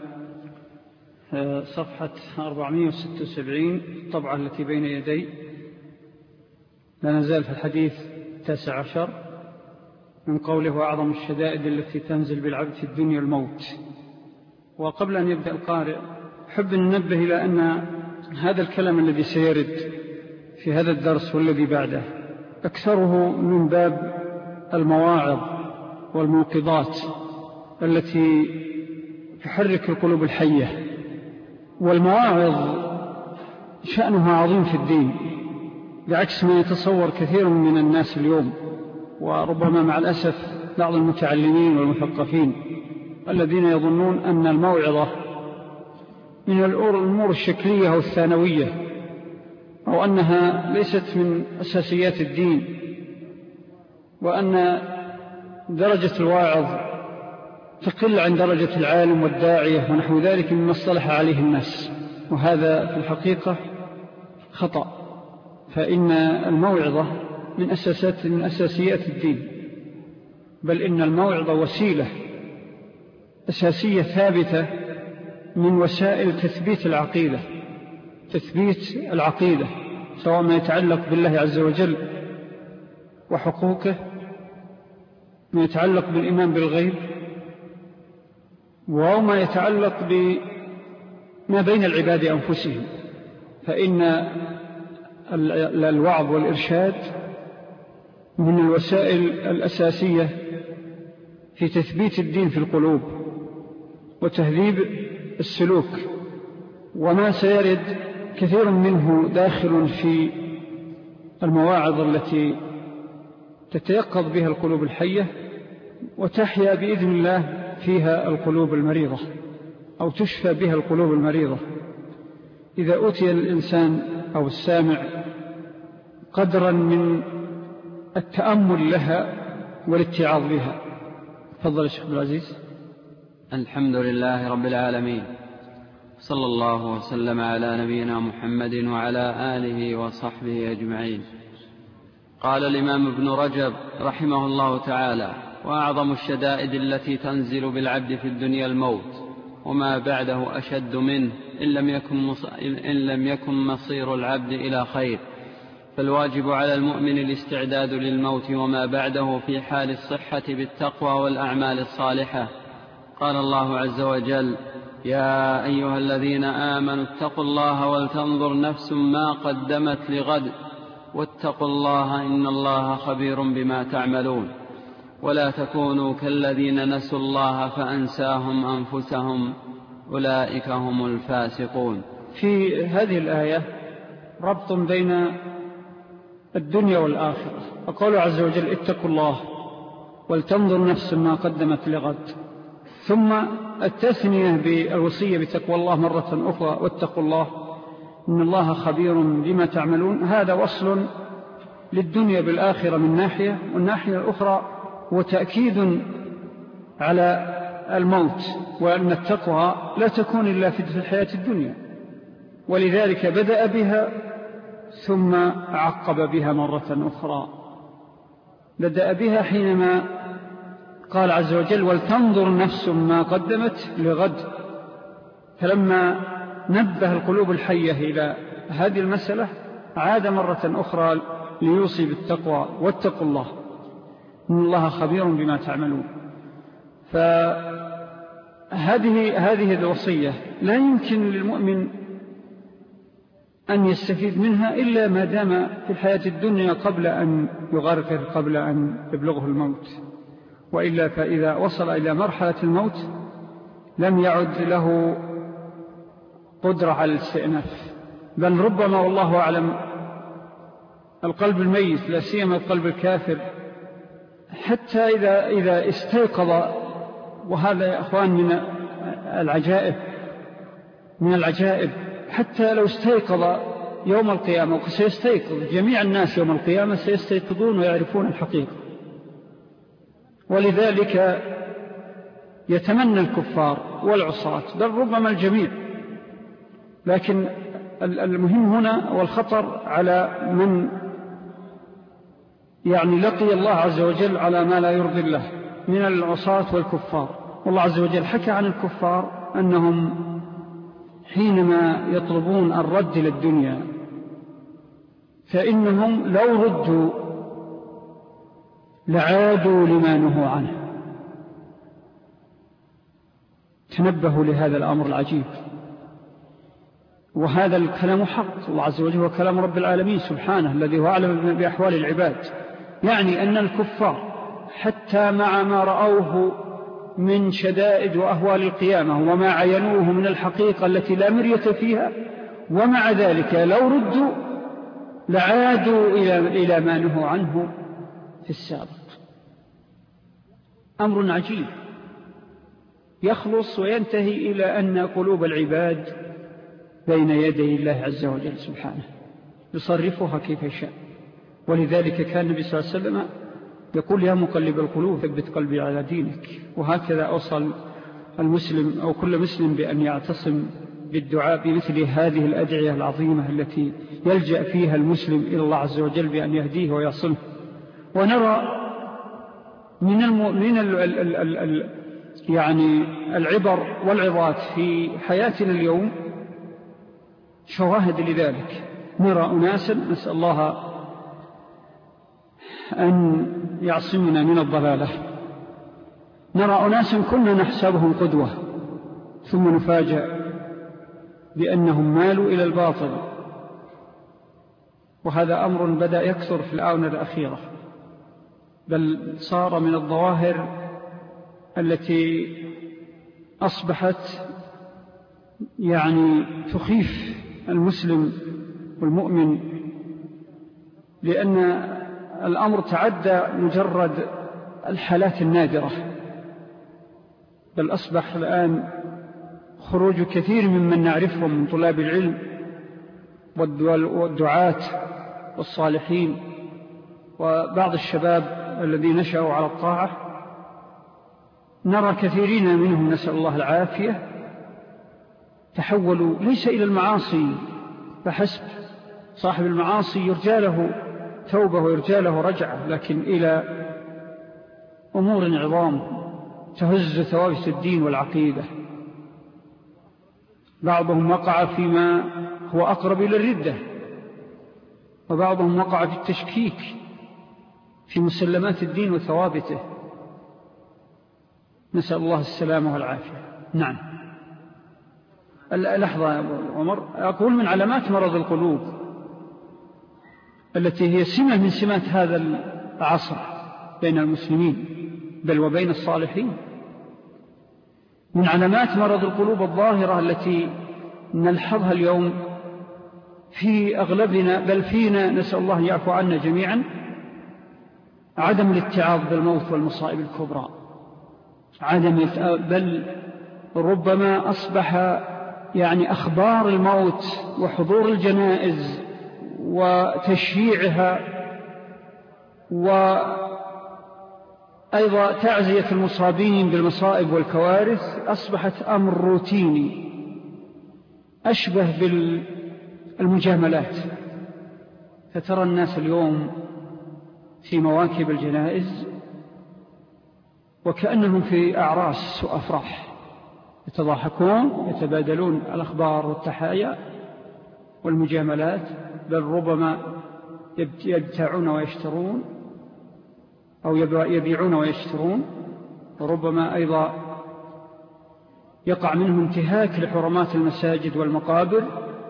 Speaker 1: صفحة أربعمائة وستة وسبعين الطبعة التي بين يدي، لا نزال في الحديث التاسع عشر من قوله وأعظم الشدائد التي تنزل بالعبد في الدنيا الموت. وقبل أن يبدأ القارئ حب ننبه إلى أن هذا الكلام الذي سيرد في هذا الدرس والذي بعده أكثره من باب المواعظ والموقظات التي تحرك القلوب الحية، والمواعظ شأنها عظيم في الدين بعكس ما يتصور كثير من الناس اليوم، وربما مع الأسف بعض المتعلمين والمثقفين الذين يظنون أن الموعظة من الأمور الشكلية أو الثانوية، أو أنها ليست من أساسيات الدين، وأن درجة الواعظ تقل عن درجة العالم والداعية ونحو ذلك مما اصطلح عليه الناس، وهذا في الحقيقة خطأ. فإن الموعظة من أساسات من أساسيات الدين، بل إن الموعظة وسيلة أساسية ثابتة من وسائل تثبيت العقيدة، تثبيت العقيدة سواء ما يتعلق بالله عز وجل وحقوقه، ما يتعلق بالإيمان بالغيب، وما يتعلق بما بين العباد أنفسهم. فإن الوعظ والإرشاد من الوسائل الأساسية في تثبيت الدين في القلوب وتهذيب السلوك، وما سيرد كثير منه داخل في المواعظ التي تتيقظ بها القلوب الحية وتحيا بإذن الله فيها القلوب المريضة، أو تشفى بها القلوب المريضة. إذا أوتي الإنسان أو السامع قدرا من التأمل لها والاتعاظ بها. تفضل الشيخ عبد العزيز.
Speaker 2: الحمد لله رب العالمين، صلى الله وسلم على نبينا محمد وعلى آله وصحبه أجمعين. قال الإمام ابن رجب رحمه الله تعالى: وأعظم الشدائد التي تنزل بالعبد في الدنيا الموت، وما بعده أشد منه إن لم يكن, مص... إن لم يكن مصير العبد إلى خير. فالواجب على المؤمن الاستعداد للموت وما بعده في حال الصحة بالتقوى والأعمال الصالحة. قال الله عز وجل: يا أيها الذين آمنوا اتقوا الله ولتنظر نفس ما قدمت لغد واتقوا الله إن الله خبير بما تعملون ولا تكونوا كالذين نسوا الله فأنساهم أنفسهم أولئك هم الفاسقون.
Speaker 1: في هذه الآية ربط بين الدنيا والآخرة، وقال عز وجل: اتقوا الله ولتنظر نفس ما قدمت لغد، ثم التثنية بالوصية بتقوى الله مرة أخرى: واتقوا الله إن الله خبير بما تعملون. هذا وصل للدنيا بالآخرة من ناحية، والناحية الأخرى هو تأكيد على الموت، وأن التقوى لا تكون إلا في الحياة الدنيا، ولذلك بدأ بها ثم عقب بها مرة أخرى. بدأ بها حينما قال عز وجل: ولتنظر نفس ما قدمت لغد. فلما نبه القلوب الحية إلى هذه المسألة عاد مرة أخرى ليوصي بالتقوى: واتقوا الله إن الله خبير بما تعملون. فهذه هذه الوصية لا يمكن للمؤمن أن يستفيد منها إلا ما دام في الحياة الدنيا قبل أن يغرقه، قبل أن يبلغه الموت، وإلا فإذا وصل إلى مرحلة الموت لم يعد له قدرة على الاستئناف، بل ربما والله أعلم القلب الميت، لا سيما القلب الكافر، حتى إذا, إذا استيقظ، وهذا يا أخوان من العجائب من العجائب حتى لو استيقظ يوم القيامة، وسيستيقظ جميع الناس يوم القيامة، سيستيقظون ويعرفون الحقيقة. ولذلك يتمنى الكفار والعصاة، بل ربما الجميع، لكن المهم هنا والخطر على من يعني لقي الله عز وجل على ما لا يرضي الله من العصاة والكفار. والله عز وجل حكى عن الكفار أنهم حينما يطلبون الرد للدنيا فإنهم لو ردوا لعادوا لما نهوا عنه. تنبهوا لهذا الأمر العجيب، وهذا الكلام حق. الله عز وجل هو كلام رب العالمين سبحانه الذي هو أعلم بأحوال العباد. يعني أن الكفار حتى مع ما رأوه من شدائد وأهوال القيامة وما عينوه من الحقيقة التي لا مرية فيها، ومع ذلك لو ردوا لعادوا إلى ما نهوا عنه في السابق. أمر عجيب يخلص وينتهي إلى أن قلوب العباد بين يدي الله عز وجل سبحانه يصرفها كيف يشاء. ولذلك كان النبي صلى الله عليه وسلم يقول: يا مقلب القلوب ثبت قلبي على دينك. وهكذا أوصل المسلم أو كل مسلم بأن يعتصم بالدعاء بمثل هذه الأدعية العظيمة التي يلجأ فيها المسلم إلى الله عز وجل بأن يهديه ويصله. ونرى من المؤمن ال ال ال ال ال يعني العبر والعظات في حياتنا اليوم شواهد لذلك. نرى أناسا نسأل الله أن يعصمنا من الضلالة. نرى أناسا كنا نحسبهم قدوة ثم نفاجأ بأنهم مالوا إلى الباطل، وهذا أمر بدأ يكثر في الآونة الأخيرة، بل صار من الظواهر التي أصبحت يعني تخيف المسلم والمؤمن، لأن الأمر تعدى مجرد الحالات النادرة، بل أصبح الآن خروج كثير ممن نعرفهم من طلاب العلم والدعاة والصالحين وبعض الشباب الذين نشأوا على الطاعة، نرى كثيرين منهم نسأل الله العافية تحولوا ليس إلى المعاصي فحسب، صاحب المعاصي يرجى له توبة ويرجى له رجعة، لكن إلى أمور عظام تهز ثوابت الدين والعقيدة. بعضهم وقع فيما هو أقرب إلى الردة، وبعضهم وقع في التشكيك في مسلمات الدين وثوابته، نسأل الله السلامة والعافية. نعم. لحظة يا عمر، أقول من علامات مرض القلوب التي هي سمة من سمات هذا العصر بين المسلمين بل وبين الصالحين، من علامات مرض القلوب الظاهرة التي نلحظها اليوم في أغلبنا بل فينا، نسأل الله أن يعفو عنا جميعا، عدم الاتعاظ بالموت والمصائب الكبرى، عدم بل ربما أصبح يعني أخبار الموت وحضور الجنائز وتشييعها وأيضا تعزية المصابين بالمصائب والكوارث أصبحت أمر روتيني أشبه بالمجاملات. فترى الناس اليوم في مواكب الجنائز وكأنهم في أعراس وأفراح، يتضاحكون يتبادلون الأخبار والتحايا والمجاملات، بل ربما يبتاعون ويشترون أو يبيعون ويشترون، وربما أيضا يقع منهم انتهاك لحرمات المساجد والمقابر،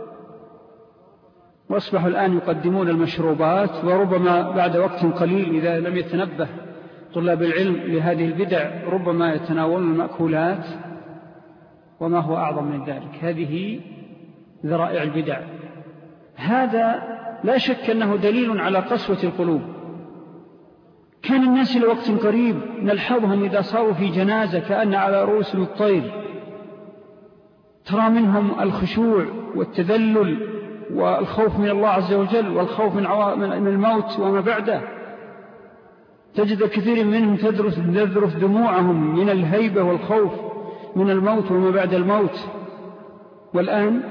Speaker 1: وأصبحوا الآن يقدمون المشروبات، وربما بعد وقت قليل إذا لم يتنبه طلاب العلم لهذه البدع ربما يتناولون المأكولات، وما هو أعظم من ذلك. هذه ذرائع البدع. هذا لا شك أنه دليل على قسوة القلوب. كان الناس لوقت قريب نلحظهم إذا صاروا في جنازة كأن على رؤوسهم الطير، ترى منهم الخشوع والتذلل والخوف من الله عز وجل والخوف من الموت وما بعده. تجد كثير منهم تذرف دموعهم من الهيبة والخوف من الموت وما بعد الموت. والآن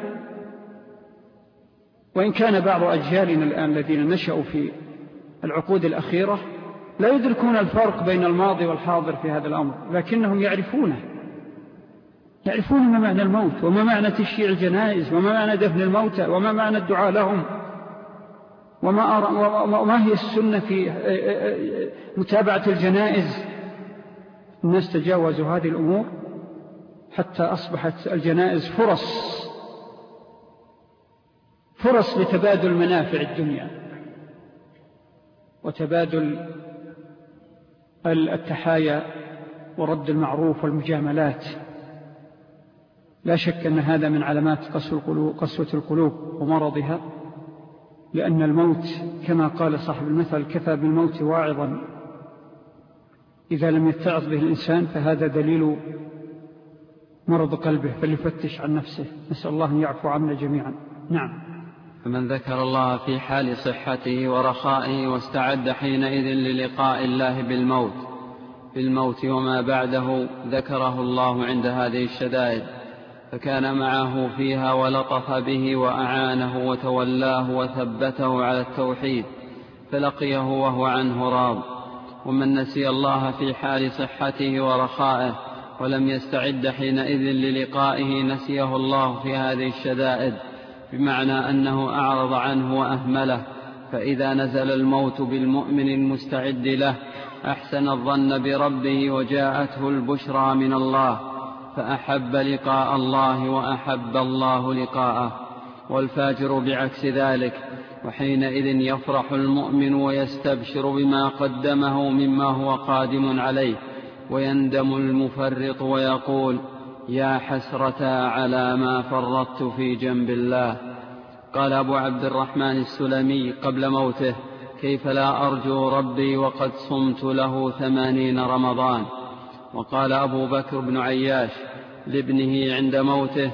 Speaker 1: وإن كان بعض أجيالنا الآن الذين نشأوا في العقود الأخيرة لا يدركون الفرق بين الماضي والحاضر في هذا الأمر، لكنهم يعرفونه، يعرفون ما معنى الموت وما معنى تشييع الجنائز وما معنى دفن الموتى وما معنى الدعاء لهم وما, وما هي السنة في متابعة الجنائز. الناس تجاوزوا هذه الأمور حتى أصبحت الجنائز فرص فرص لتبادل منافع الدنيا وتبادل التحايا ورد المعروف والمجاملات. لا شك أن هذا من علامات قسوة القلوب ومرضها، لأن الموت كما قال صاحب المثل كفى بالموت واعظا، إذا لم يتعظ به الإنسان فهذا دليل مرض قلبه، فليفتش عن نفسه. نسأل الله أن يعفو عنا جميعا. نعم.
Speaker 2: فمن ذكر الله في حال صحته ورخائه واستعد حينئذ للقاء الله بالموت بالموت وما بعده ذكره الله عند هذه الشدائد، فكان معه فيها ولطف به وأعانه وتولاه وثبته على التوحيد فلقيه وهو عنه راض. ومن نسي الله في حال صحته ورخائه ولم يستعد حينئذ للقائه نسيه الله في هذه الشدائد، بمعنى أنه أعرض عنه وأهمله. فإذا نزل الموت بالمؤمن المستعد له أحسن الظن بربه وجاءته البشرى من الله، فأحب لقاء الله وأحب الله لقاءه. والفاجر بعكس ذلك، وحينئذ يفرح المؤمن ويستبشر بما قدمه مما هو قادم عليه، ويندم المفرط ويقول يا حسرة على ما فرطت في جنب الله. قال أبو عبد الرحمن السلمي قبل موته كيف لا أرجو ربي وقد صمت له ثمانين رمضان. وقال أبو بكر بن عياش لابنه عند موته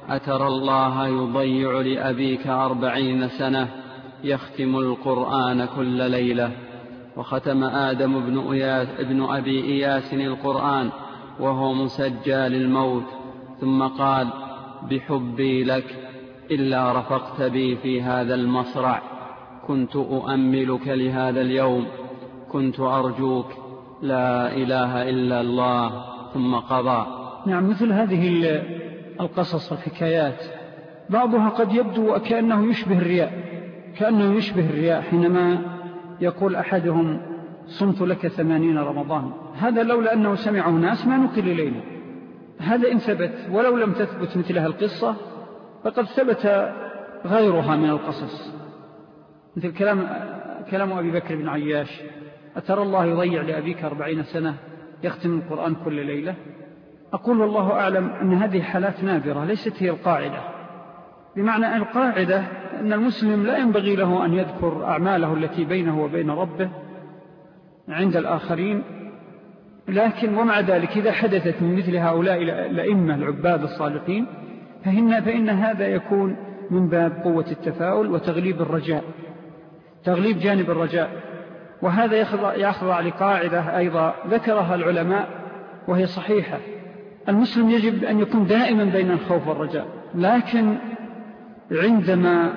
Speaker 2: أترى الله يضيع لأبيك أربعين سنة يختم القرآن كل ليلة. وختم آدم بن, إياس ابن أبي إياس القرآن وهو مسجى للموت، ثم قال: بحبي لك إلا رفقت بي في هذا المصرع، كنت أؤملك لهذا اليوم، كنت أرجوك، لا إله إلا الله. ثم قضى.
Speaker 1: نعم، مثل هذه القصص والحكايات بعضها قد يبدو كأنه يشبه الرياء، كأنه يشبه الرياء حينما يقول أحدهم: صمت لك ثمانين رمضان. هذا لولا أنه سمعه ناس ما نقل إلينا. هذا إن ثبت، ولو لم تثبت مثلها القصة فقد ثبت غيرها من القصص، مثل كلام, كلام أبي بكر بن عياش: أترى الله يضيع لأبيك أربعين سنة يختم القرآن كل ليلة. أقول والله أعلم أن هذه حالات نادرة، ليست هي القاعدة. بمعنى القاعدة أن المسلم لا ينبغي له أن يذكر أعماله التي بينه وبين ربه عند الآخرين، لكن ومع ذلك إذا حدثت من مثل هؤلاء الأئمة العباد الصالحين فإن, فإن هذا يكون من باب قوة التفاؤل وتغليب الرجاء، تغليب جانب الرجاء. وهذا يخضع لقاعدة أيضا ذكرها العلماء وهي صحيحة: المسلم يجب أن يكون دائما بين الخوف والرجاء، لكن عندما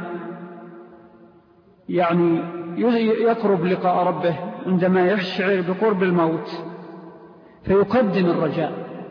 Speaker 1: يعني يقرب لقاء ربه، عندما يشعر بقرب الموت فيقدم الرجاء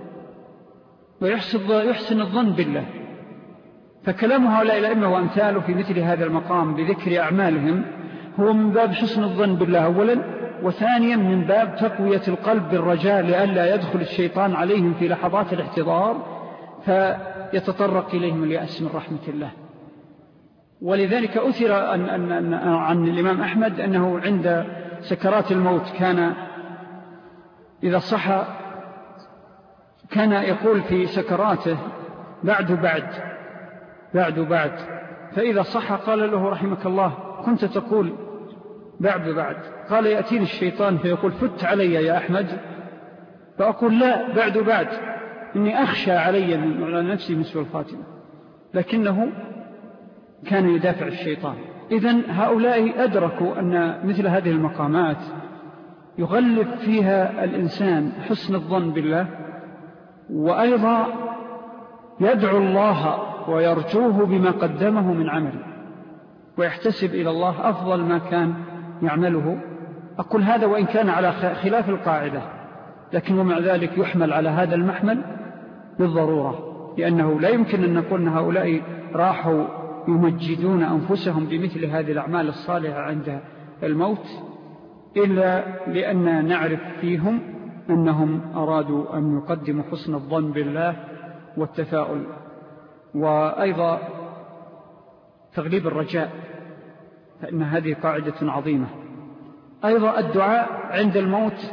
Speaker 1: ويحسن الظن بالله. فكلام هؤلاء الأئمة وأمثاله في مثل هذا المقام بذكر أعمالهم هو من باب حسن الظن بالله أولا، وثانيا من باب تقوية القلب بالرجاء لئلا يدخل الشيطان عليهم في لحظات الاحتضار فيتطرق إليهم اليأس من رحمة الله. ولذلك أثر عن, عن, عن الإمام أحمد أنه عند سكرات الموت كان إذا صحى كان يقول في سكراته: بعد بعد بعد بعد. فإذا صحى قال له: رحمك الله، كنت تقول بعد بعد. قال: يأتيني الشيطان فيقول: فت علي يا أحمد. فأقول: لا، بعد بعد، إني أخشى علي من نفسي مسوى الخاتمة. لكنه كان يدافع الشيطان. إذن هؤلاء أدركوا أن مثل هذه المقامات يغلب فيها الإنسان حسن الظن بالله، وأيضا يدعو الله ويرجوه بما قدمه من عمل، ويحتسب إلى الله أفضل ما كان يعمله. أقول هذا وإن كان على خلاف القاعدة، لكن ومع ذلك يحمل على هذا المحمل بالضرورة، لأنه لا يمكن أن نقول أن هؤلاء راحوا يمجدون أنفسهم بمثل هذه الأعمال الصالحة عند الموت إلا لأن نعرف فيهم أنهم أرادوا أن يقدموا حسن الظن بالله والتفاؤل، وأيضا تغليب الرجاء، فإن هذه قاعدة عظيمة. أيضا الدعاء عند الموت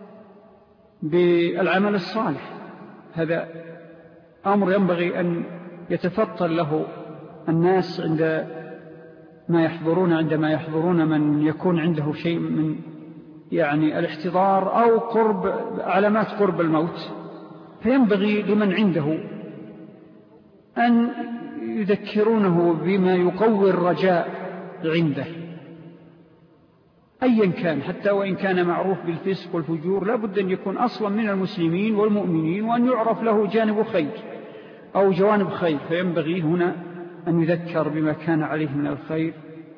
Speaker 1: بالعمل الصالح، هذا أمر ينبغي أن يتفطن له الناس عند ما يحضرون عندما يحضرون من يكون عنده شيء من يعني الاحتضار أو قرب علامات قرب الموت، فينبغي لمن عنده أن يذكرونه بما يقوي الرجاء عنده أيا كان، حتى وإن كان معروف بالفسق والفجور لا بد أن يكون أصلا من المسلمين والمؤمنين، وأن يعرف له جانب خير أو جوانب خير، فينبغي هنا أن يذكر بما كان عليه من الخير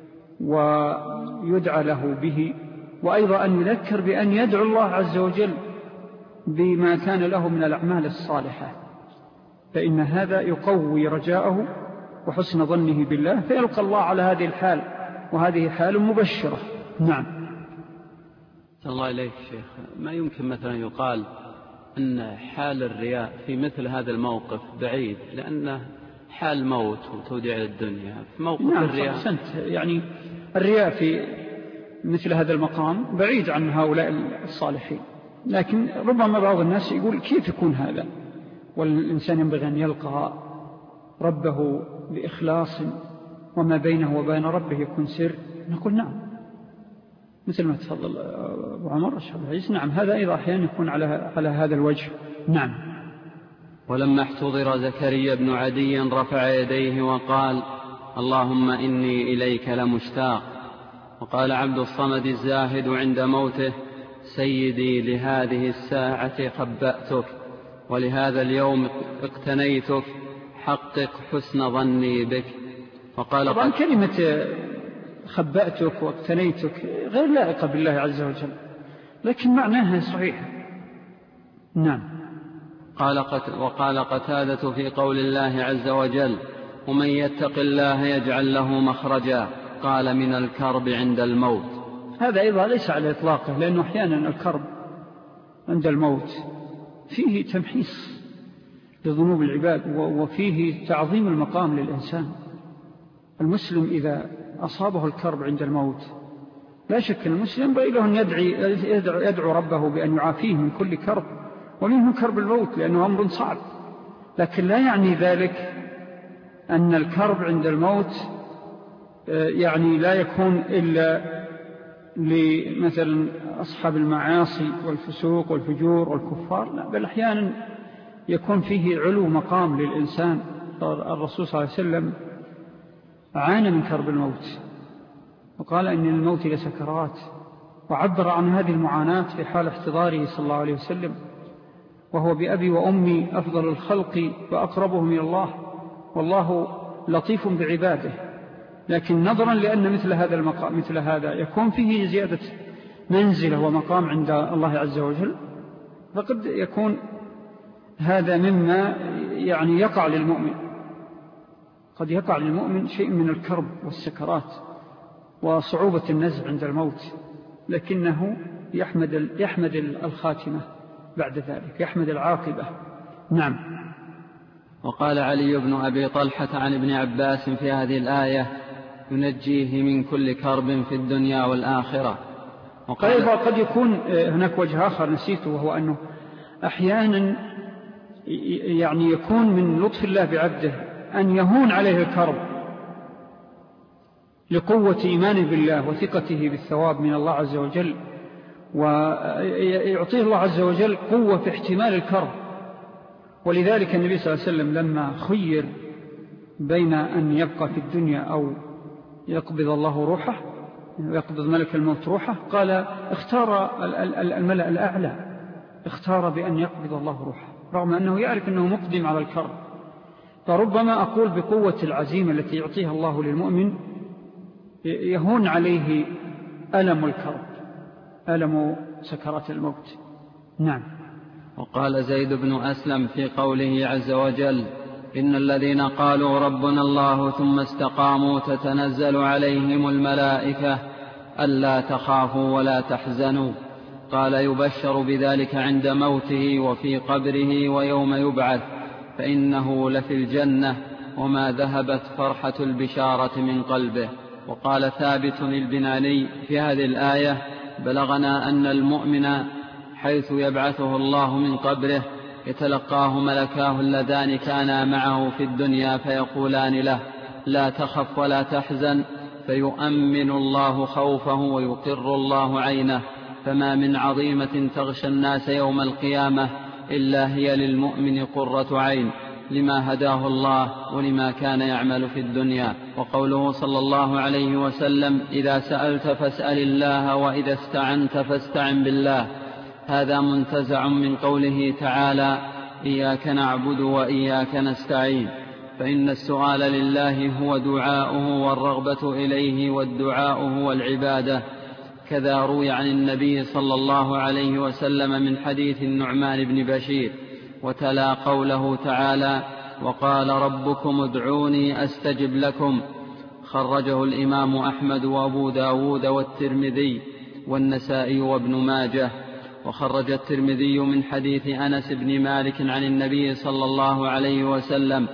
Speaker 1: ويدعى له به، وأيضا أن يذكر بأن يدعو الله عز وجل بما كان له من الأعمال الصالحة، فإن هذا يقوي رجاءه وحسن ظنه بالله، فيلقى الله على هذه الحال، وهذه حال مبشرة. نعم.
Speaker 2: صلى الله عليك شيخ، ما يمكن مثلا يقال أن حال الرياء في مثل هذا الموقف بعيد، لأنه حال موت وتوديع الدنيا في موقف
Speaker 1: نعم
Speaker 2: الرياء.
Speaker 1: نعم يعني الرياء في مثل هذا المقام بعيد عن هؤلاء الصالحين، لكن ربما بعض الناس يقول كيف يكون هذا، والإنسان ينبغي أن يلقى ربه بإخلاص وما بينه وبين ربه يكون سر. نقول نعم، مثل ما تفضل أبو عمر الشيخ العزيز، نعم هذا أيضا أحيانا يكون على على هذا الوجه. نعم.
Speaker 2: ولما احتضر زكريا بن عدي رفع يديه وقال: اللهم إني إليك لمشتاق. وقال عبد الصمد الزاهد عند موته: سيدي لهذه الساعة خبأتك، ولهذا اليوم اقتنيتك، حقق حسن ظني بك. وقال
Speaker 1: طبعا كلمة خبأتك واقتنيتك غير لائقة بالله عز وجل، لكن معناها صحيح. نعم.
Speaker 2: قال قت... وقال قتادة في قول الله عز وجل: ومن يتق الله يجعل له مخرجا، قال: من الكرب عند الموت.
Speaker 1: هذا أيضا ليس على إطلاقه، لأنه أحيانا الكرب عند الموت فيه تمحيص لذنوب العباد، وفيه تعظيم المقام للإنسان. المسلم إذا أصابه الكرب عند الموت لا شك أن المسلم له أن يدعو, يدعو ربه بأن يعافيه من كل كرب، ومنه كرب الموت، لأنه أمر صعب. لكن لا يعني ذلك أن الكرب عند الموت يعني لا يكون إلا لمثلا أصحاب المعاصي والفسوق والفجور والكفار، لا، بل أحيانا يكون فيه علو مقام للإنسان. الرسول صلى الله عليه وسلم عانى من كرب الموت، وقال إن الموت لسكرات، وعبر عن هذه المعاناة في حال احتضاره صلى الله عليه وسلم، وهو بأبي وأمي أفضل الخلق وأقربهم إلى الله، والله لطيف بعباده. لكن نظرا لأن مثل هذا المقام مثل هذا يكون فيه زيادة منزلة ومقام عند الله عز وجل، فقد يكون هذا مما يعني يقع للمؤمن، قد يقع للمؤمن شيء من الكرب والسكرات وصعوبة النزع عند الموت، لكنه يحمد, يحمد الخاتمة بعد ذلك، يحمد العاقبة. نعم.
Speaker 2: وقال علي بن أبي طلحة عن ابن عباس في هذه الآية: ينجيه من كل كرب في الدنيا والآخرة.
Speaker 1: وقال قد يكون هناك وجه آخر نسيته، وهو أنه أحيانا يعني يكون من لطف الله بعبده أن يهون عليه الكرب لقوة إيمانه بالله وثقته بالثواب من الله عز وجل، ويعطيه الله عز وجل قوة في احتمال الكرب. ولذلك النبي صلى الله عليه وسلم لما خير بين أن يبقى في الدنيا أو يقبض الله روحه، يقبض ملك الموت روحه، قال اختار الملأ الأعلى، اختار بأن يقبض الله روحه، رغم أنه يعرف أنه مقدم على الكرب. فربما أقول بقوة العزيمة التي يعطيها الله للمؤمن يهون عليه ألم الكرب، ألم سكرات الموت. نعم.
Speaker 2: وقال زيد بن أسلم في قوله عز وجل: إن الذين قالوا ربنا الله ثم استقاموا تتنزل عليهم الملائكة ألا تخافوا ولا تحزنوا، قال: يبشر بذلك عند موته وفي قبره ويوم يبعث، فإنه لفي الجنة، وما ذهبت فرحة البشارة من قلبه. وقال ثابت البناني في هذه الآية: بلغنا أن المؤمن حيث يبعثه الله من قبره يتلقاه ملكاه اللذان كانا معه في الدنيا فيقولان له: لا تخف ولا تحزن، فيؤمن الله خوفه ويقر الله عينه. فما من عظيمة تغشى الناس يوم القيامة إلا هي للمؤمن قرة عين، لما هداه الله ولما كان يعمل في الدنيا. وقوله صلى الله عليه وسلم: إذا سألت فاسأل الله، وإذا استعنت فاستعن بالله، هذا منتزع من قوله تعالى: إياك نعبد وإياك نستعين، فإن السؤال لله هو دعاؤه والرغبة إليه، والدعاء هو العبادة. كذا روي عن النبي صلى الله عليه وسلم من حديث النعمان بن بشير، وتلا قوله تعالى: وقال ربكم ادعوني أستجب لكم. خرجه الإمام أحمد وأبو داود والترمذي والنسائي وابن ماجه. وخرج الترمذي من حديث أنس بن مالك عن النبي صلى الله عليه وسلم: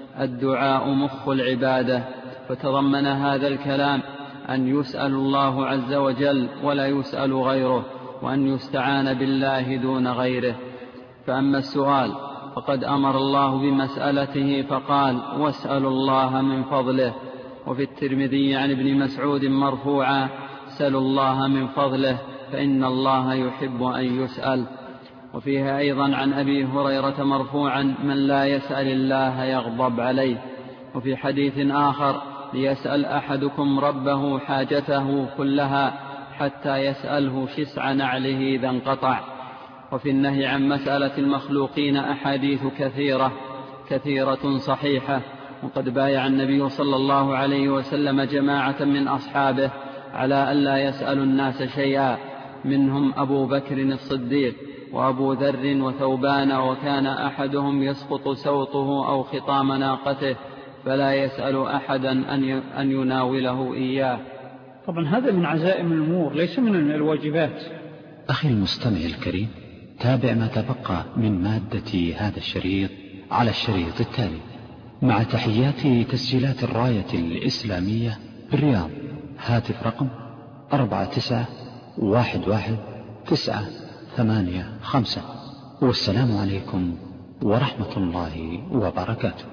Speaker 2: الدعاء مخ العبادة. فتضمن هذا الكلام أن يسأل الله عز وجل ولا يسأل غيره، وأن يستعان بالله دون غيره. فأما السؤال فقد أمر الله بمسألته فقال: واسألوا الله من فضله. وفي الترمذي عن ابن مسعود مرفوعا: سلوا الله من فضله فإن الله يحب أن يسأل. وفيه أيضا عن أبي هريرة مرفوعا: من لا يسأل الله يغضب عليه. وفي حديث آخر: ليسأل أحدكم ربه حاجته كلها حتى يسأله شسع نعله إذا انقطع. وفي النهي عن مسألة المخلوقين أحاديث كثيرة كثيرة صحيحة، وقد بايع النبي صلى الله عليه وسلم جماعة من أصحابه على أن لا يسأل الناس شيئا، منهم أبو بكر الصديق وأبو ذر وثوبان، وكان أحدهم يسقط سوطه أو خطام ناقته فلا يسأل أحدا أن يناوله إياه.
Speaker 1: طبعا هذا من عزائم الأمور ليس من الواجبات.
Speaker 3: أخي المستمع الكريم، تابع ما تبقى من مادة هذا الشريط على الشريط التالي، مع تحيات تسجيلات الراية الإسلامية بالرياض. هاتف رقم أربعة تسعة واحد واحد تسعة ثمانية خمسة. والسلام عليكم ورحمة الله وبركاته.